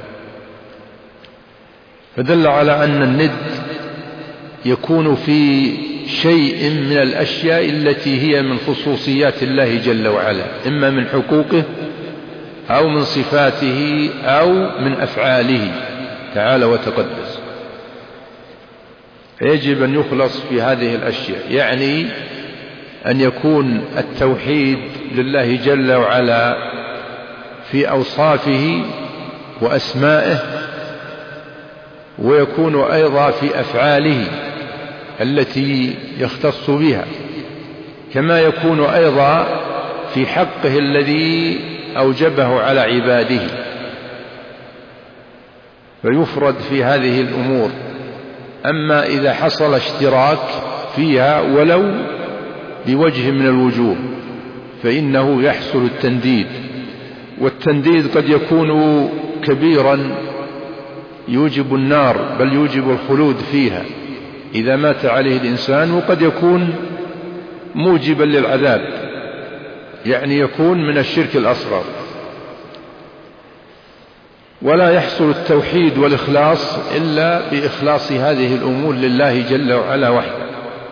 فدل على أن الند يكون في شيء من الأشياء التي هي من خصوصيات الله جل وعلا، إما من حقوقه أو من صفاته أو من أفعاله تعالى وتقدس. يجب أن يخلص في هذه الأشياء، يعني أن يكون التوحيد لله جل وعلا في أوصافه وأسمائه، ويكون أيضا في أفعاله التي يختص بها، كما يكون أيضا في حقه الذي أوجبه على عباده، فيفرد في هذه الأمور. أما إذا حصل اشتراك فيها ولو بوجه من الوجوه فإنه يحصل التنديد، والتنديد قد يكون كبيرا يوجب النار، بل يوجب الخلود فيها إذا مات عليه الإنسان، وقد يكون موجبا للعذاب، يعني يكون من الشرك الأصغر. ولا يحصل التوحيد والإخلاص إلا بإخلاص هذه الأمور لله جل وعلا وحده.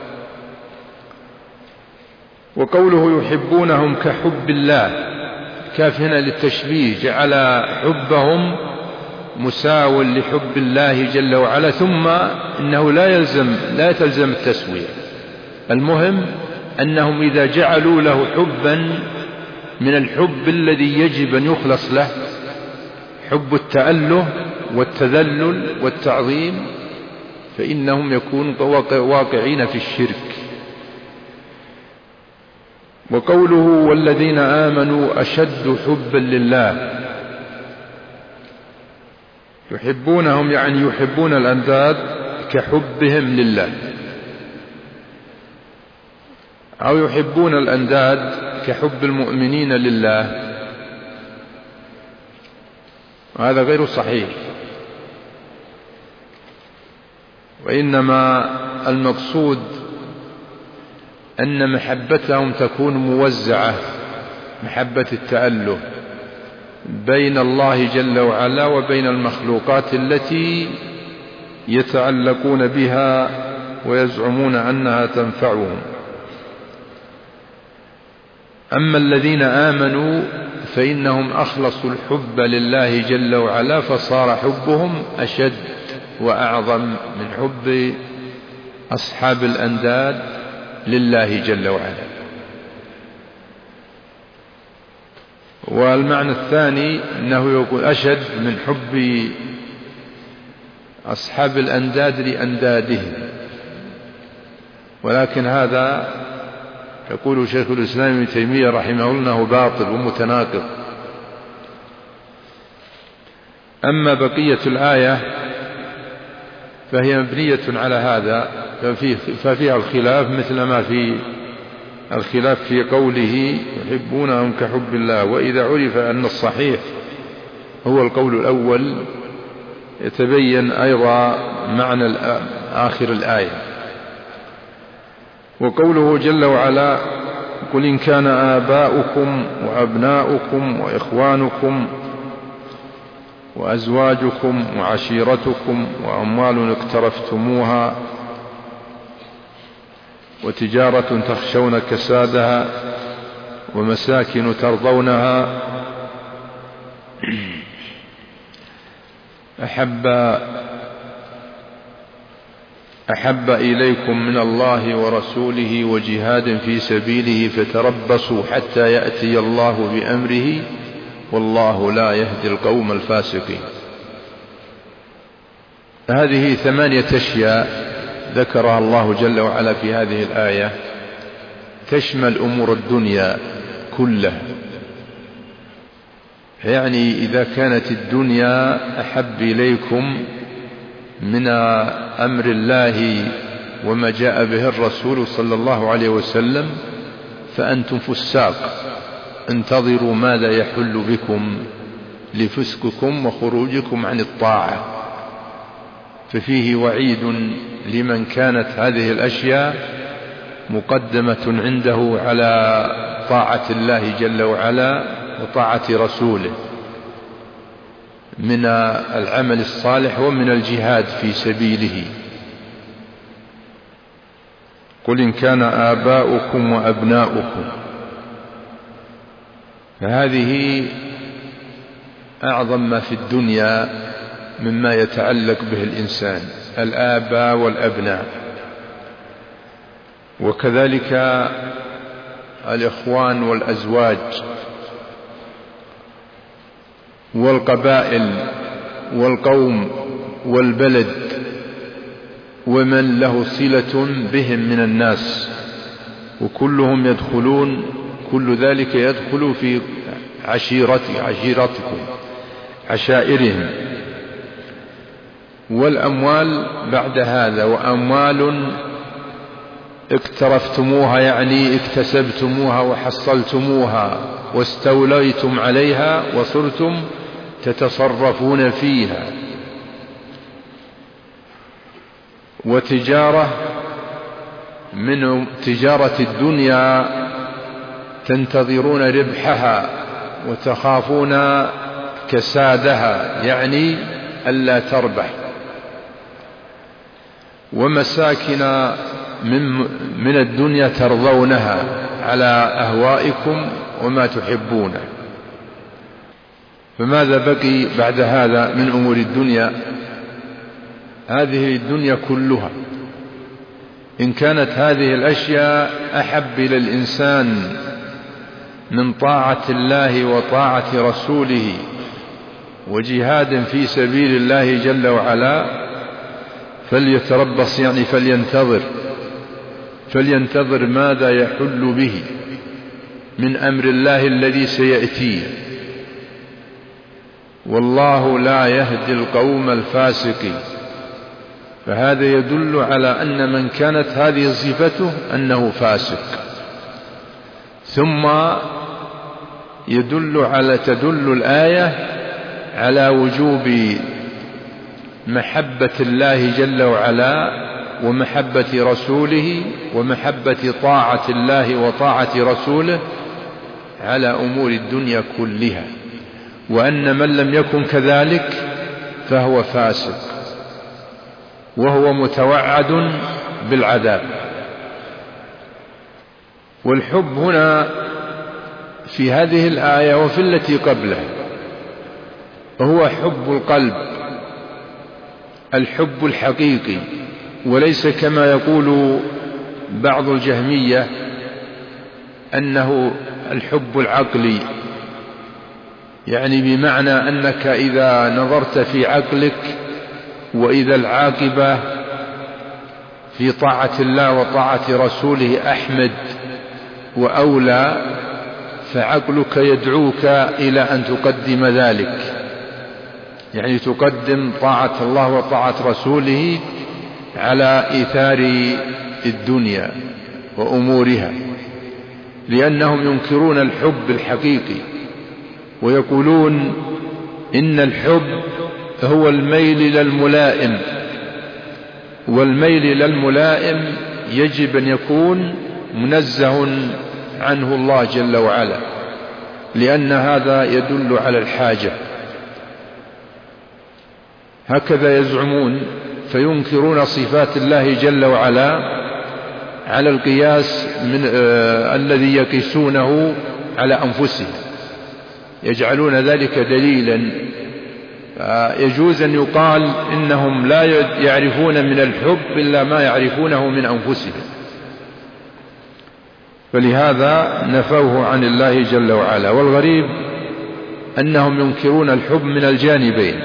وقوله يحبونهم كحب الله، كاف هنا للتشبيه، جعل حبهم مساو لحب الله جل وعلا، ثم إنه لا تلزم التسوية. المهم أنهم إذا جعلوا له حبا من الحب الذي يجب أن يخلص له، حب التأله والتذلل والتعظيم، فإنهم يكونوا واقعين في الشرك. وقوله والذين آمنوا أشد حبا لله، يحبونهم يعني يحبون الأنداد كحبهم لله، أو يحبون الأنداد كحب المؤمنين لله، وهذا غير صحيح. وإنما المقصود أن محبتهم تكون موزعة، محبة التأله بين الله جل وعلا وبين المخلوقات التي يتعلقون بها ويزعمون أنها تنفعهم. أما الذين آمنوا فإنهم أخلصوا الحب لله جل وعلا، فصار حبهم أشد وأعظم من حب أصحاب الأنداد لله جل وعلا. والمعنى الثاني أنه يقول أشد من حب أصحاب الأنداد لأندادهم، ولكن هذا يقول شيخ الإسلام ابن تيمية رحمه الله أنه باطل ومتناقض. أما بقية الآية فهي مبنية على هذا، ففيها الخلاف مثل ما في الخلاف في قوله يحبونهم كحب الله. وإذا عرف أن الصحيح هو القول الأول يتبين أيضا معنى آخر الآية. وقوله جل وعلا قل إن كان آباؤكم وأبناؤكم وإخوانكم وأزواجكم وعشيرتكم وأموال اقترفتموها وتجارة تخشون كسادها ومساكن ترضونها أحب إليكم من الله ورسوله وجهاد في سبيله فتربصوا حتى يأتي الله بأمره والله لا يهدي القوم الفاسقين. هذه 8 أشياء ذكرها الله جل وعلا في هذه الآية تشمل أمور الدنيا كلها. يعني إذا كانت الدنيا أحب إليكم من أمر الله وما جاء به الرسول صلى الله عليه وسلم فأنتم فساق، انتظروا ماذا يحل بكم لفسقكم وخروجكم عن الطاعة. ففيه وعيد لمن كانت هذه الأشياء مقدمة عنده على طاعة الله جل وعلا وطاعة رسوله من العمل الصالح ومن الجهاد في سبيله. قل إن كان آباؤكم وأبناؤكم، فهذه أعظم ما في الدنيا مما يتعلق به الإنسان، الآباء والأبناء، وكذلك الإخوان والأزواج والقبائل والقوم والبلد ومن له صلة بهم من الناس، وكلهم يدخلون، كل ذلك يدخل في عشيرتكم عشائرهم. والأموال بعد هذا، وأموال اقترفتموها يعني اكتسبتموها وحصلتموها واستوليتم عليها وصرتم تتصرفون فيها، وتجارة من تجارة الدنيا تنتظرون ربحها وتخافون كسادها يعني ألا تربح، ومساكن من الدنيا ترضونها على أهوائكم وما تحبونه. فماذا بقي بعد هذا من أمور الدنيا؟ هذه الدنيا كلها إن كانت هذه الأشياء أحب إلى الإنسان من طاعة الله وطاعة رسوله وجهاد في سبيل الله جل وعلا فليتربص يعني فلينتظر ماذا يحل به من أمر الله الذي سيأتيه، والله لا يهدي القوم الفاسقين. فهذا يدل على أن من كانت هذه صفته أنه فاسق. ثم تدل الآية على وجوب محبة الله جل وعلا ومحبة رسوله ومحبة طاعة الله وطاعة رسوله على أمور الدنيا كلها، وأن من لم يكن كذلك فهو فاسق وهو متوعد بالعذاب. والحب هنا في هذه الآية وفي التي قبلها، وهو حب القلب، الحب الحقيقي، وليس كما يقول بعض الجهمية أنه الحب العقلي، يعني بمعنى أنك إذا نظرت في عقلك وإذا العاقبة في طاعة الله وطاعة رسوله أحمد وأولى، فعقلك يدعوك إلى أن تقدم ذلك، يعني تقدم طاعة الله وطاعة رسوله على إيثار الدنيا وأمورها، لأنهم ينكرون الحب الحقيقي ويقولون إن الحب هو الميل إلى الملائم، والميل إلى الملائم يجب أن يكون منزه عنه الله جل وعلا، لأن هذا يدل على الحاجة، هكذا يزعمون، فينكرون صفات الله جل وعلا على القياس من الذي يقيسونه على أنفسهم، يجعلون ذلك دليلا. يجوز أن يقال إنهم لا يعرفون من الحب إلا ما يعرفونه من أنفسهم، فلهذا نفوه عن الله جل وعلا. والغريب أنهم ينكرون الحب من الجانبين،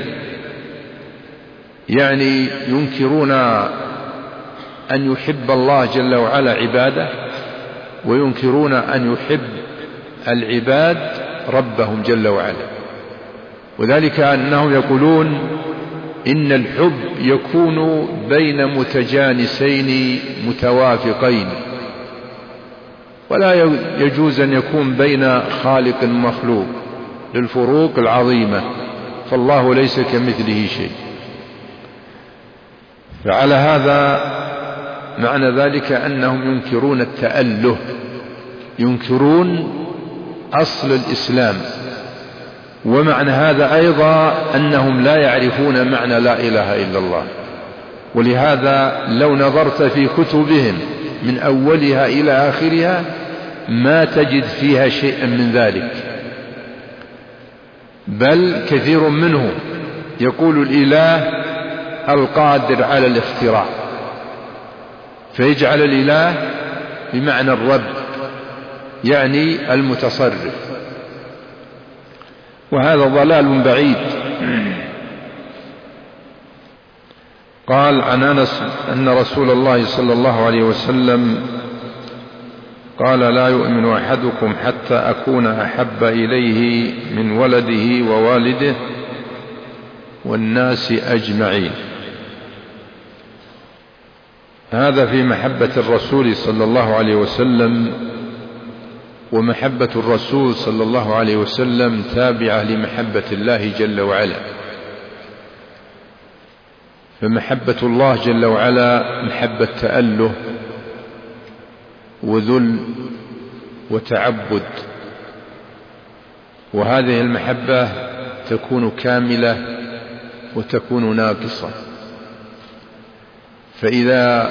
يعني ينكرون أن يحب الله جل وعلا عباده، وينكرون أن يحب العباد ربهم جل وعلا، وذلك أنهم يقولون إن الحب يكون بين متجانسين متوافقين، ولا يجوز أن يكون بين خالق ومخلوق للفروق العظيمة، فالله ليس كمثله شيء. فعلى هذا معنى ذلك أنهم ينكرون التأله، ينكرون أصل الإسلام، ومعنى هذا أيضا أنهم لا يعرفون معنى لا إله إلا الله. ولهذا لو نظرت في كتبهم من أولها إلى آخرها ما تجد فيها شيئا من ذلك، بل كثير منهم يقول الإله القادر على الاختراع، فيجعل الإله بمعنى الرب، يعني المتصرف، وهذا ضلال بعيد. قال عن أنس أن رسول الله صلى الله عليه وسلم قال: لا يؤمن أحدكم حتى أكون أحب إليه من ولده ووالده والناس أجمعين. هذا في محبة الرسول صلى الله عليه وسلم، ومحبة الرسول صلى الله عليه وسلم تابعة لمحبة الله جل وعلا، فمحبة الله جل وعلا محبة تأله وذل وتعبد، وهذه المحبة تكون كاملة وتكون ناقصة، فإذا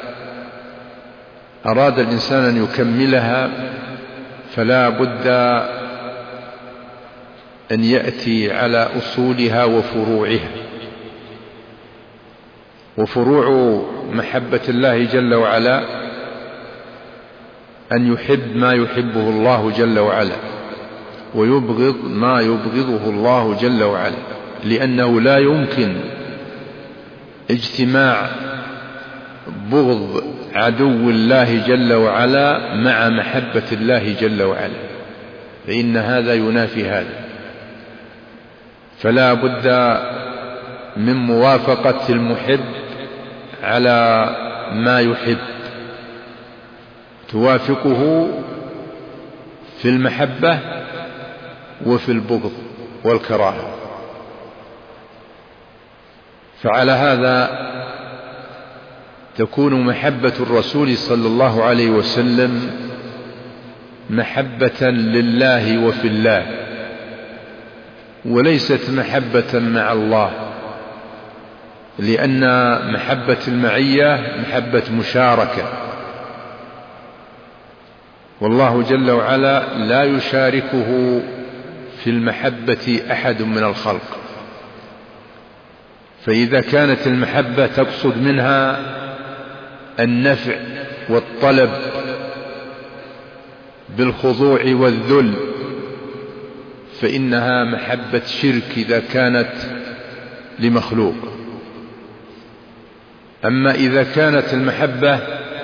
أراد الإنسان أن يكملها فلا بد أن يأتي على أصولها وفروعها. وفروع محبة الله جل وعلا أن يحب ما يحبه الله جل وعلا، ويبغض ما يبغضه الله جل وعلا، لأنه لا يمكن اجتماع بغض عدو الله جل وعلا مع محبة الله جل وعلا، فإن هذا ينافي هذا. فلا بد من موافقة المحب على ما يحب، توافقه في المحبة وفي البغض والكراهة. فعلى هذا تكون محبة الرسول صلى الله عليه وسلم محبة لله وفي الله، وليست محبة مع الله، لأن محبة المعية محبة مشاركة، والله جل وعلا لا يشاركه في المحبة أحد من الخلق. فإذا كانت المحبة تقصد منها النفع والطلب بالخضوع والذل فإنها محبة شرك إذا كانت لمخلوق. أما إذا كانت المحبة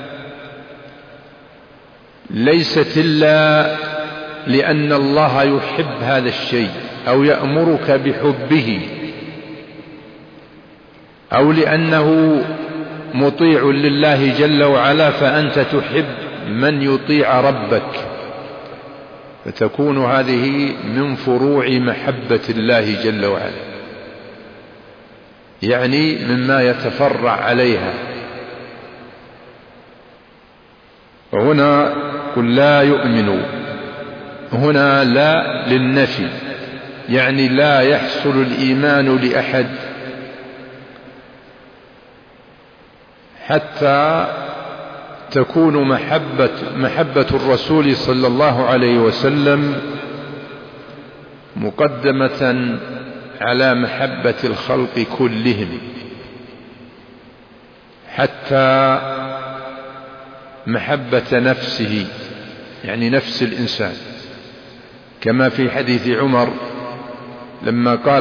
ليست إلا لأن الله يحب هذا الشيء أو يأمرك بحبه أو لأنه مطيع لله جل وعلا فأنت تحب من يطيع ربك، فتكون هذه من فروع محبة الله جل وعلا، يعني مما يتفرع عليها. هنا قل لا يؤمن، هنا لا للنفي، يعني لا يحصل الإيمان لأحد حتى تكون محبة الرسول صلى الله عليه وسلم مقدمة على محبة الخلق كلهم، حتى محبة نفسه، يعني نفس الإنسان، كما في حديث عمر لما قال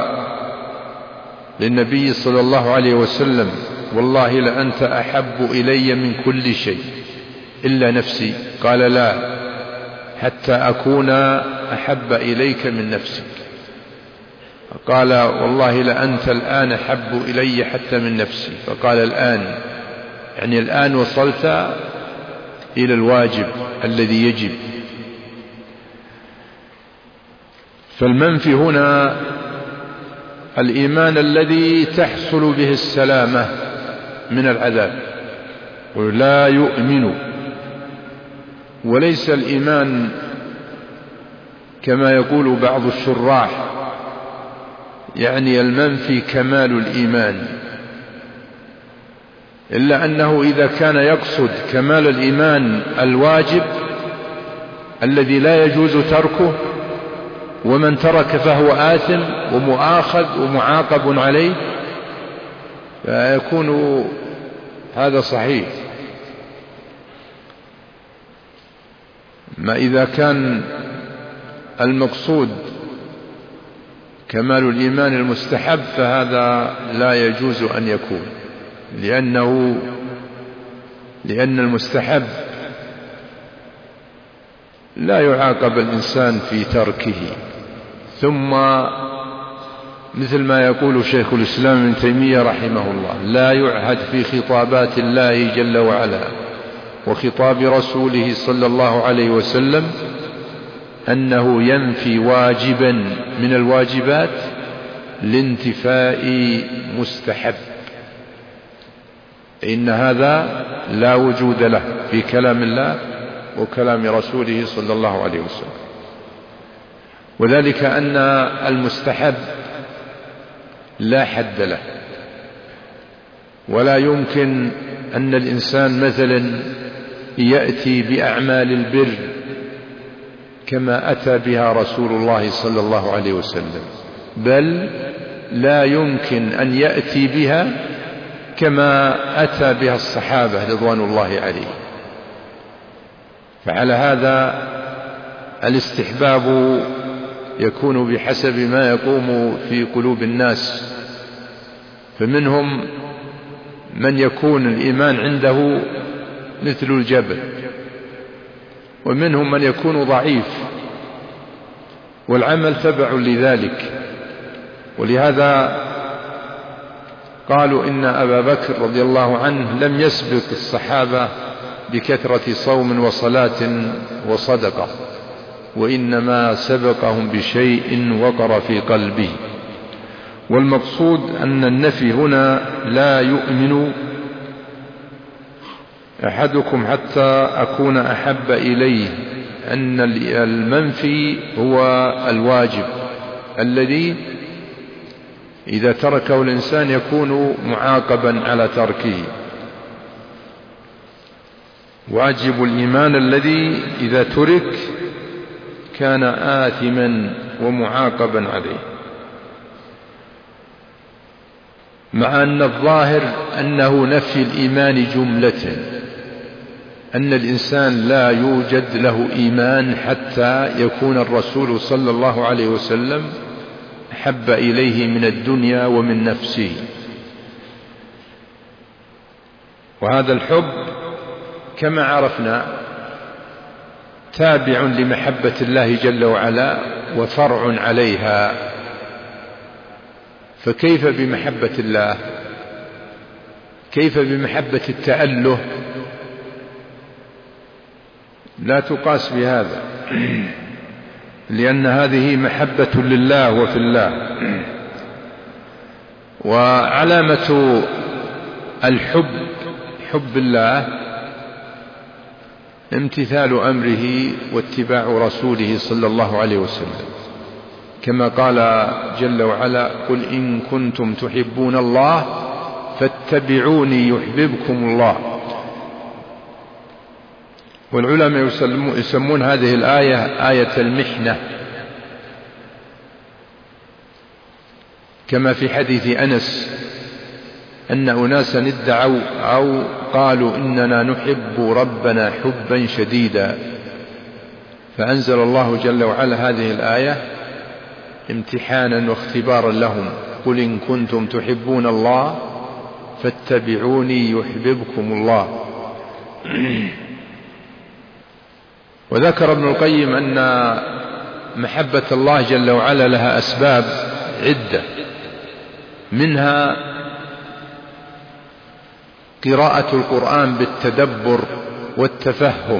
للنبي صلى الله عليه وسلم والله لأنت أحب إلي من كل شيء إلا نفسي، قال لا حتى أكون أحب إليك من نفسك، قال والله لأنت الآن أحب إلي حتى من نفسي، فقال الآن، يعني الآن وصلت إلى الواجب الذي يجب. فالمنفي هنا الإيمان الذي تحصل به السلامة من العذاب، ولا يؤمن، وليس الإيمان كما يقول بعض الشراح يعني المنفي كمال الإيمان، إلا أنه إذا كان يقصد كمال الإيمان الواجب الذي لا يجوز تركه ومن ترك فهو آثم ومؤاخذ ومعاقب عليه فيكون هذا صحيح. ما إذا كان المقصود كمال الإيمان المستحب فهذا لا يجوز أن يكون، لأن المستحب لا يعاقب الإنسان في تركه. ثم مثل ما يقول شيخ الإسلام ابن تيمية رحمه الله لا يعهد في خطابات الله جل وعلا وخطاب رسوله صلى الله عليه وسلم أنه ينفي واجبا من الواجبات لانتفاء مستحب، إن هذا لا وجود له في كلام الله وكلام رسوله صلى الله عليه وسلم. وذلك أن المستحب لا حد له، ولا يمكن أن الإنسان مثلا يأتي بأعمال البر كما أتى بها رسول الله صلى الله عليه وسلم، بل لا يمكن أن يأتي بها كما أتى بها الصحابة رضوان الله عليه. فعلى هذا الاستحباب يكون بحسب ما يقوم في قلوب الناس، فمنهم من يكون الإيمان عنده مثل الجبل، ومنهم من يكون ضعيف والعمل تبع لذلك. ولهذا قالوا إن أبا بكر رضي الله عنه لم يسبق الصحابة بكثرة صوم وصلاة وصدقة، وإنما سبقهم بشيء وقر في قلبه. والمقصود أن النفي هنا لا يؤمن أحدكم حتى أكون أحب إليه، أن المنفي هو الواجب الذي إذا تركه الإنسان يكون معاقبا على تركه. واجب الإيمان الذي إذا ترك كان آثما ومعاقبا عليه، مع أن الظاهر أنه نفي الإيمان جملة، أن الإنسان لا يوجد له إيمان حتى يكون الرسول صلى الله عليه وسلم أحب إليه من الدنيا ومن نفسه. وهذا الحب كما عرفنا تابع لمحبة الله جل وعلا وفرع عليها، فكيف بمحبة الله؟ كيف بمحبة التأله؟ لا تقاس بهذا، لأن هذه محبة لله وفي الله. وعلامة الحب حب الله امتثال أمره واتباع رسوله صلى الله عليه وسلم، كما قال جل وعلا: قل إن كنتم تحبون الله فاتبعوني يحببكم الله. والعلماء يسمون هذه الآية آية المحنة، كما في حديث أنس أن أناسا ادعوا أو قالوا إننا نحب ربنا حبا شديدا، فأنزل الله جل وعلا هذه الآية امتحانا واختبارا لهم: قل إن كنتم تحبون الله فاتبعوني يحببكم الله. وذكر ابن القيم أن محبة الله جل وعلا لها أسباب عدة، منها قراءة القرآن بالتدبر والتفهم،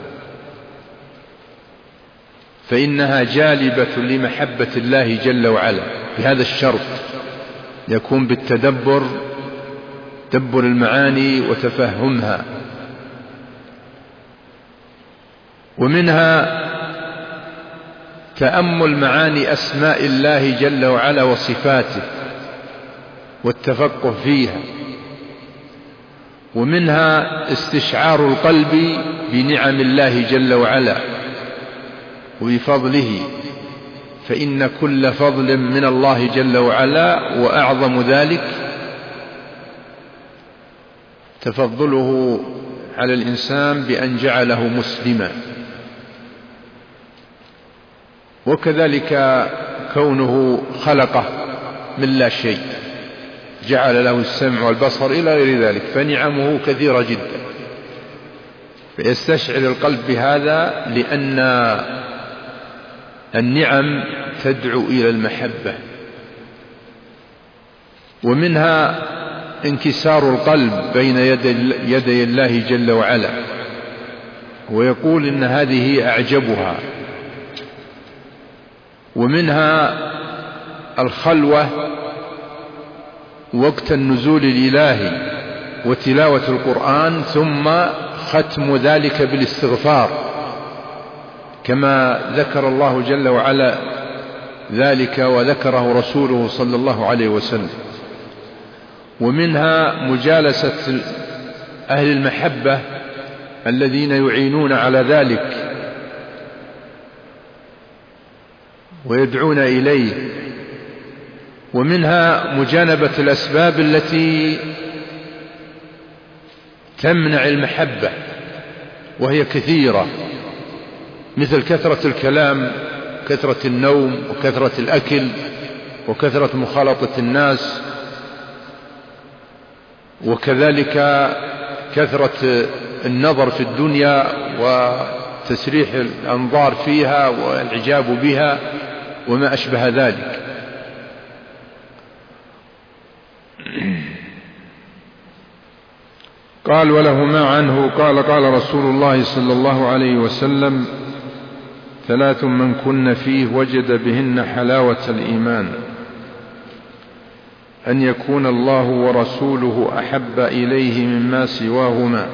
فإنها جالبة لمحبة الله جل وعلا، بهذا الشرط يكون بالتدبر، تدبر المعاني وتفهمها. ومنها تأمل معاني أسماء الله جل وعلا وصفاته والتفقه فيها. ومنها استشعار القلب بنعم الله جل وعلا وبفضله، فإن كل فضل من الله جل وعلا، وأعظم ذلك تفضله على الإنسان بأن جعله مسلما، وكذلك كونه خلقه من لا شيء، جعل له السمع والبصر إلى غير ذلك، فنعمه كثيرة جدا. فيستشعر القلب بهذا، لأن النعم تدعو إلى المحبة. ومنها انكسار القلب بين يدي الله جل وعلا، ويقول إن هذه أعجبها. ومنها الخلوة وقت النزول الإلهي وتلاوة القرآن، ثم ختم ذلك بالاستغفار، كما ذكر الله جل وعلا ذلك وذكره رسوله صلى الله عليه وسلم. ومنها مجالسة أهل المحبة الذين يعينون على ذلك ويدعون إليه. ومنها مجانبة الأسباب التي تمنع المحبة، وهي كثيرة، مثل كثرة الكلام، كثرة النوم، وكثرة الأكل، وكثرة مخالطة الناس، وكذلك كثرة النظر في الدنيا وتسريح الأنظار فيها والإعجاب بها وما أشبه ذلك. قال: ولهما عنه قال: قال رسول الله صلى الله عليه وسلم: 3 من كن فيه وجد بهن حلاوة الإيمان: أن يكون الله ورسوله أحب إليه مما سواهما،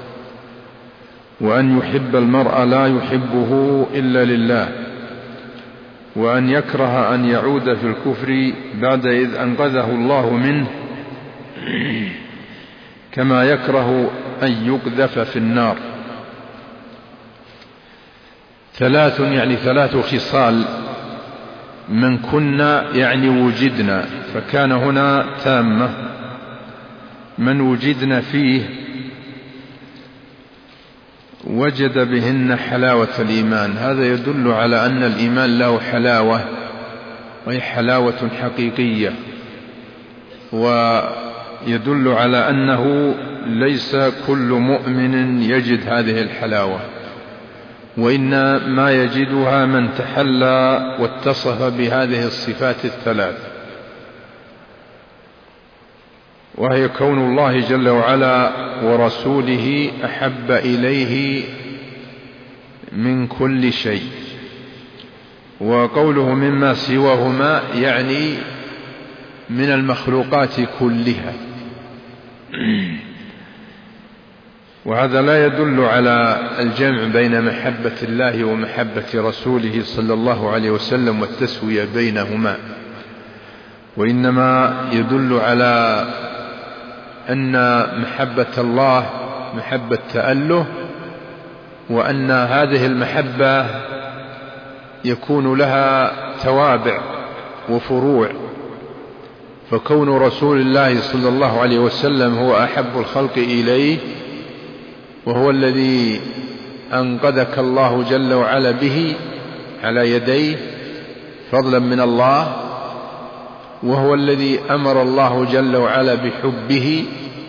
وأن يحب المرء لا يحبه إلا لله، وأن يكره أن يعود في الكفر بعد إذ أنقذه الله منه، كما يكره أن يقذف في النار. 3 يعني 3 خصال من كنا يعني وجدنا، فكان هنا تامة، من وجدنا فيه وجد بهن حلاوة الإيمان. هذا يدل على أن الإيمان له حلاوة، وهي حلاوة حقيقية، ويدل على أنه ليس كل مؤمن يجد هذه الحلاوة، وإنما يجدها من تحلى واتصف بهذه الصفات ال3، وهي كون الله جل وعلا ورسوله أحب إليه من كل شيء، وقوله مما سواهما يعني من المخلوقات كلها. وهذا لا يدل على الجمع بين محبة الله ومحبة رسوله صلى الله عليه وسلم والتسوية بينهما، وإنما يدل على أن محبة الله محبة تأله، وأن هذه المحبة يكون لها توابع وفروع، فكون رسول الله صلى الله عليه وسلم هو أحب الخلق إليه، وهو الذي أنقذك الله جل وعلا به على يديه فضلا من الله، وهو الذي أمر الله جل وعلا بحبه،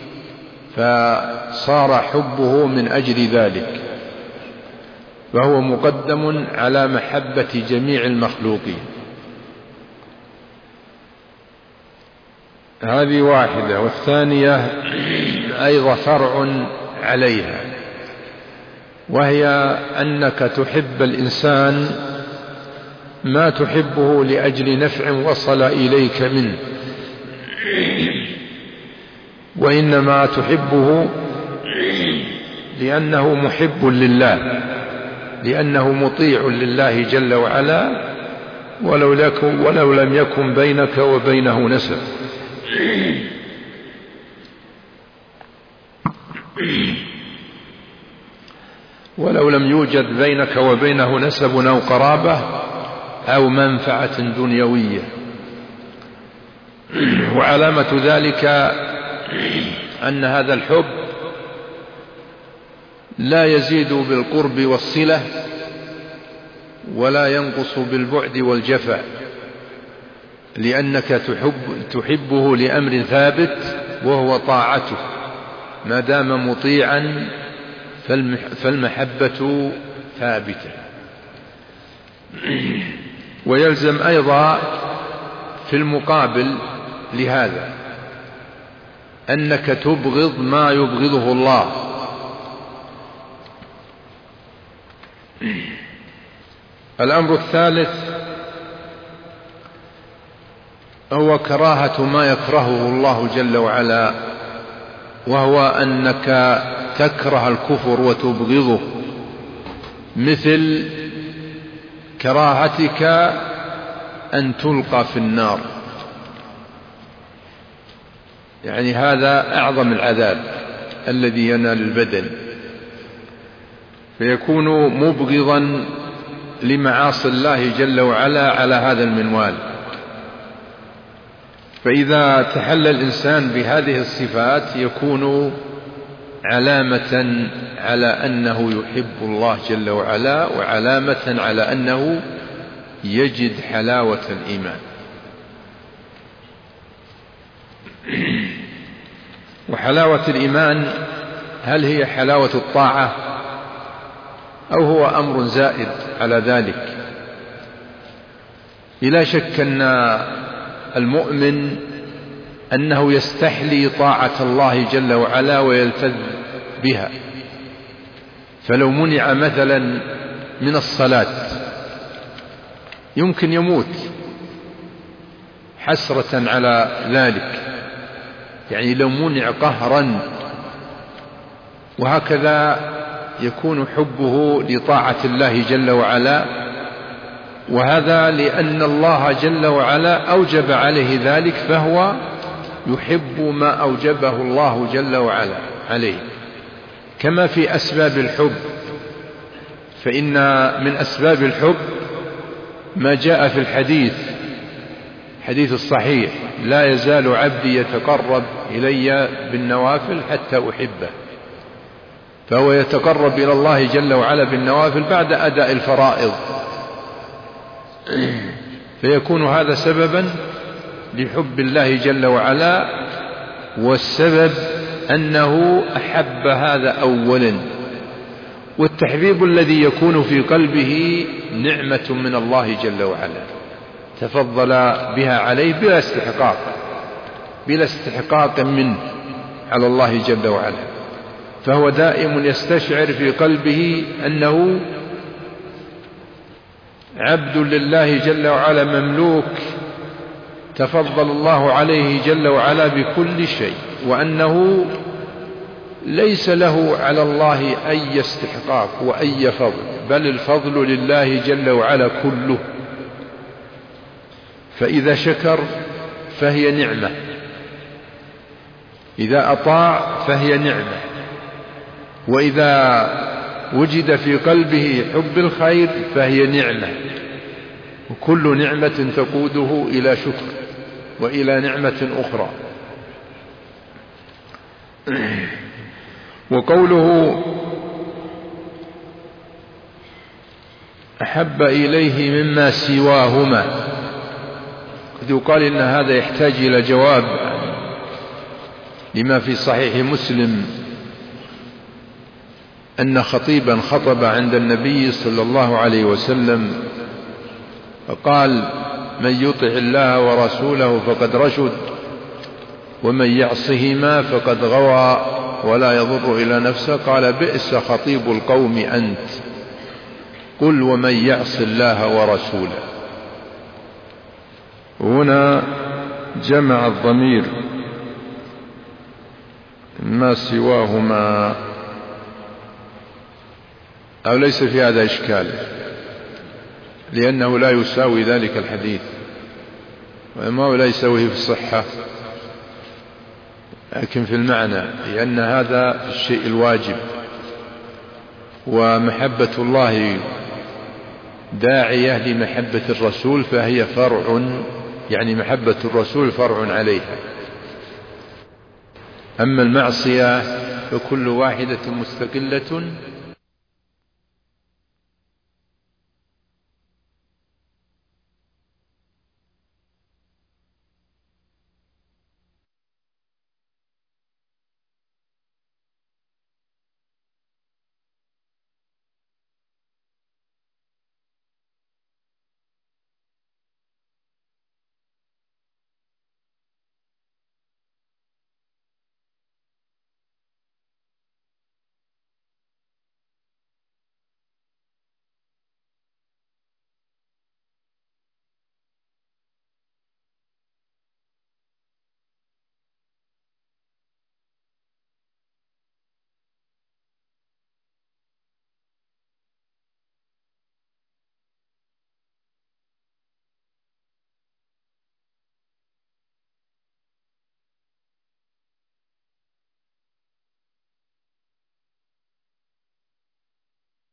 فصار حبه من أجل ذلك، فهو مقدم على محبة جميع المخلوقين. هذه واحدة. والثانية أيضا فرع عليها، وهي أنك تحب الإنسان ما تحبه لأجل نفع وصل إليك منه، وإنما تحبه لأنه محب لله، لأنه مطيع لله جل وعلا، ولو لم يكن بينك وبينه نسب. ولو لم يوجد بينك وبينه نسب أو قرابة أو منفعة دنيوية. وعلامة ذلك أن هذا الحب لا يزيد بالقرب والصلة، ولا ينقص بالبعد والجفاء، لأنك تحبه لأمر ثابت وهو طاعته، ما دام مطيعا فالمحبة ثابتة. ويلزم أيضا في المقابل لهذا أنك تبغض ما يبغضه الله. الأمر الثالث هو كراهة ما يكرهه الله جل وعلا، وهو أنك تكره الكفر وتبغضه، مثل كراهتك أن تلقى في النار، يعني هذا أعظم العذاب الذي ينال البدن، فيكون مبغضا لمعاصي الله جل وعلا على هذا المنوال. فإذا تحلى الإنسان بهذه الصفات يكون علامة على أنه يحب الله جل وعلا، وعلامة على أنه يجد حلاوة الإيمان. وحلاوة الإيمان هل هي حلاوة الطاعة أو هو أمر زائد على ذلك؟ بلا شك أن المؤمن أنه يستحلي طاعة الله جل وعلا ويلتذ بها، فلو منع مثلا من الصلاة يمكن يموت حسرة على ذلك، يعني لو منع قهرا. وهكذا يكون حبه لطاعة الله جل وعلا، وهذا لأن الله جل وعلا أوجب عليه ذلك، فهو يحب ما أوجبه الله جل وعلا عليه. كما في أسباب الحب، فإن من أسباب الحب ما جاء في الحديث الصحيح: لا يزال عبدي يتقرب إلي بالنوافل حتى أحبه. فهو يتقرب إلى الله جل وعلا بالنوافل بعد أداء الفرائض، فيكون هذا سببا لحب الله جل وعلا، والسبب أنه أحب هذا أولا. والتحبيب الذي يكون في قلبه نعمة من الله جل وعلا تفضل بها عليه بلا استحقاق منه على الله جل وعلا، فهو دائم يستشعر في قلبه أنه عبد لله جل وعلا مملوك، تفضل الله عليه جل وعلا بكل شيء، وأنه ليس له على الله أي استحقاق وأي فضل، بل الفضل لله جل وعلا كله. فإذا شكر فهي نعمة، إذا أطاع فهي نعمة، وإذا وجد في قلبه حب الخير فهي نعمة، وكل نعمة تقوده إلى شكر وإلى نعمة أخرى. وقوله أحب إليه مما سواهما، قد يقال إن هذا يحتاج إلى جواب، لما في صحيح مسلم أن خطيبا خطب عند النبي صلى الله عليه وسلم فقال: من يطع الله ورسوله فقد رشد، ومن يعصهما فقد غوى ولا يضر إلى نفسه. قال: بئس خطيب القوم أنت، قل ومن يعص الله ورسوله. هنا جمع الضمير ما سواهما، أو ليس في هذا إشكال، لأنه لا يساوي ذلك الحديث، وما لا يساويه في الصحة، لكن في المعنى، لأن هذا الشيء الواجب، ومحبة الله داعية لمحبة الرسول، فهي فرع، يعني محبة الرسول فرع عليها. أما المعصية فكل واحدة مستقلة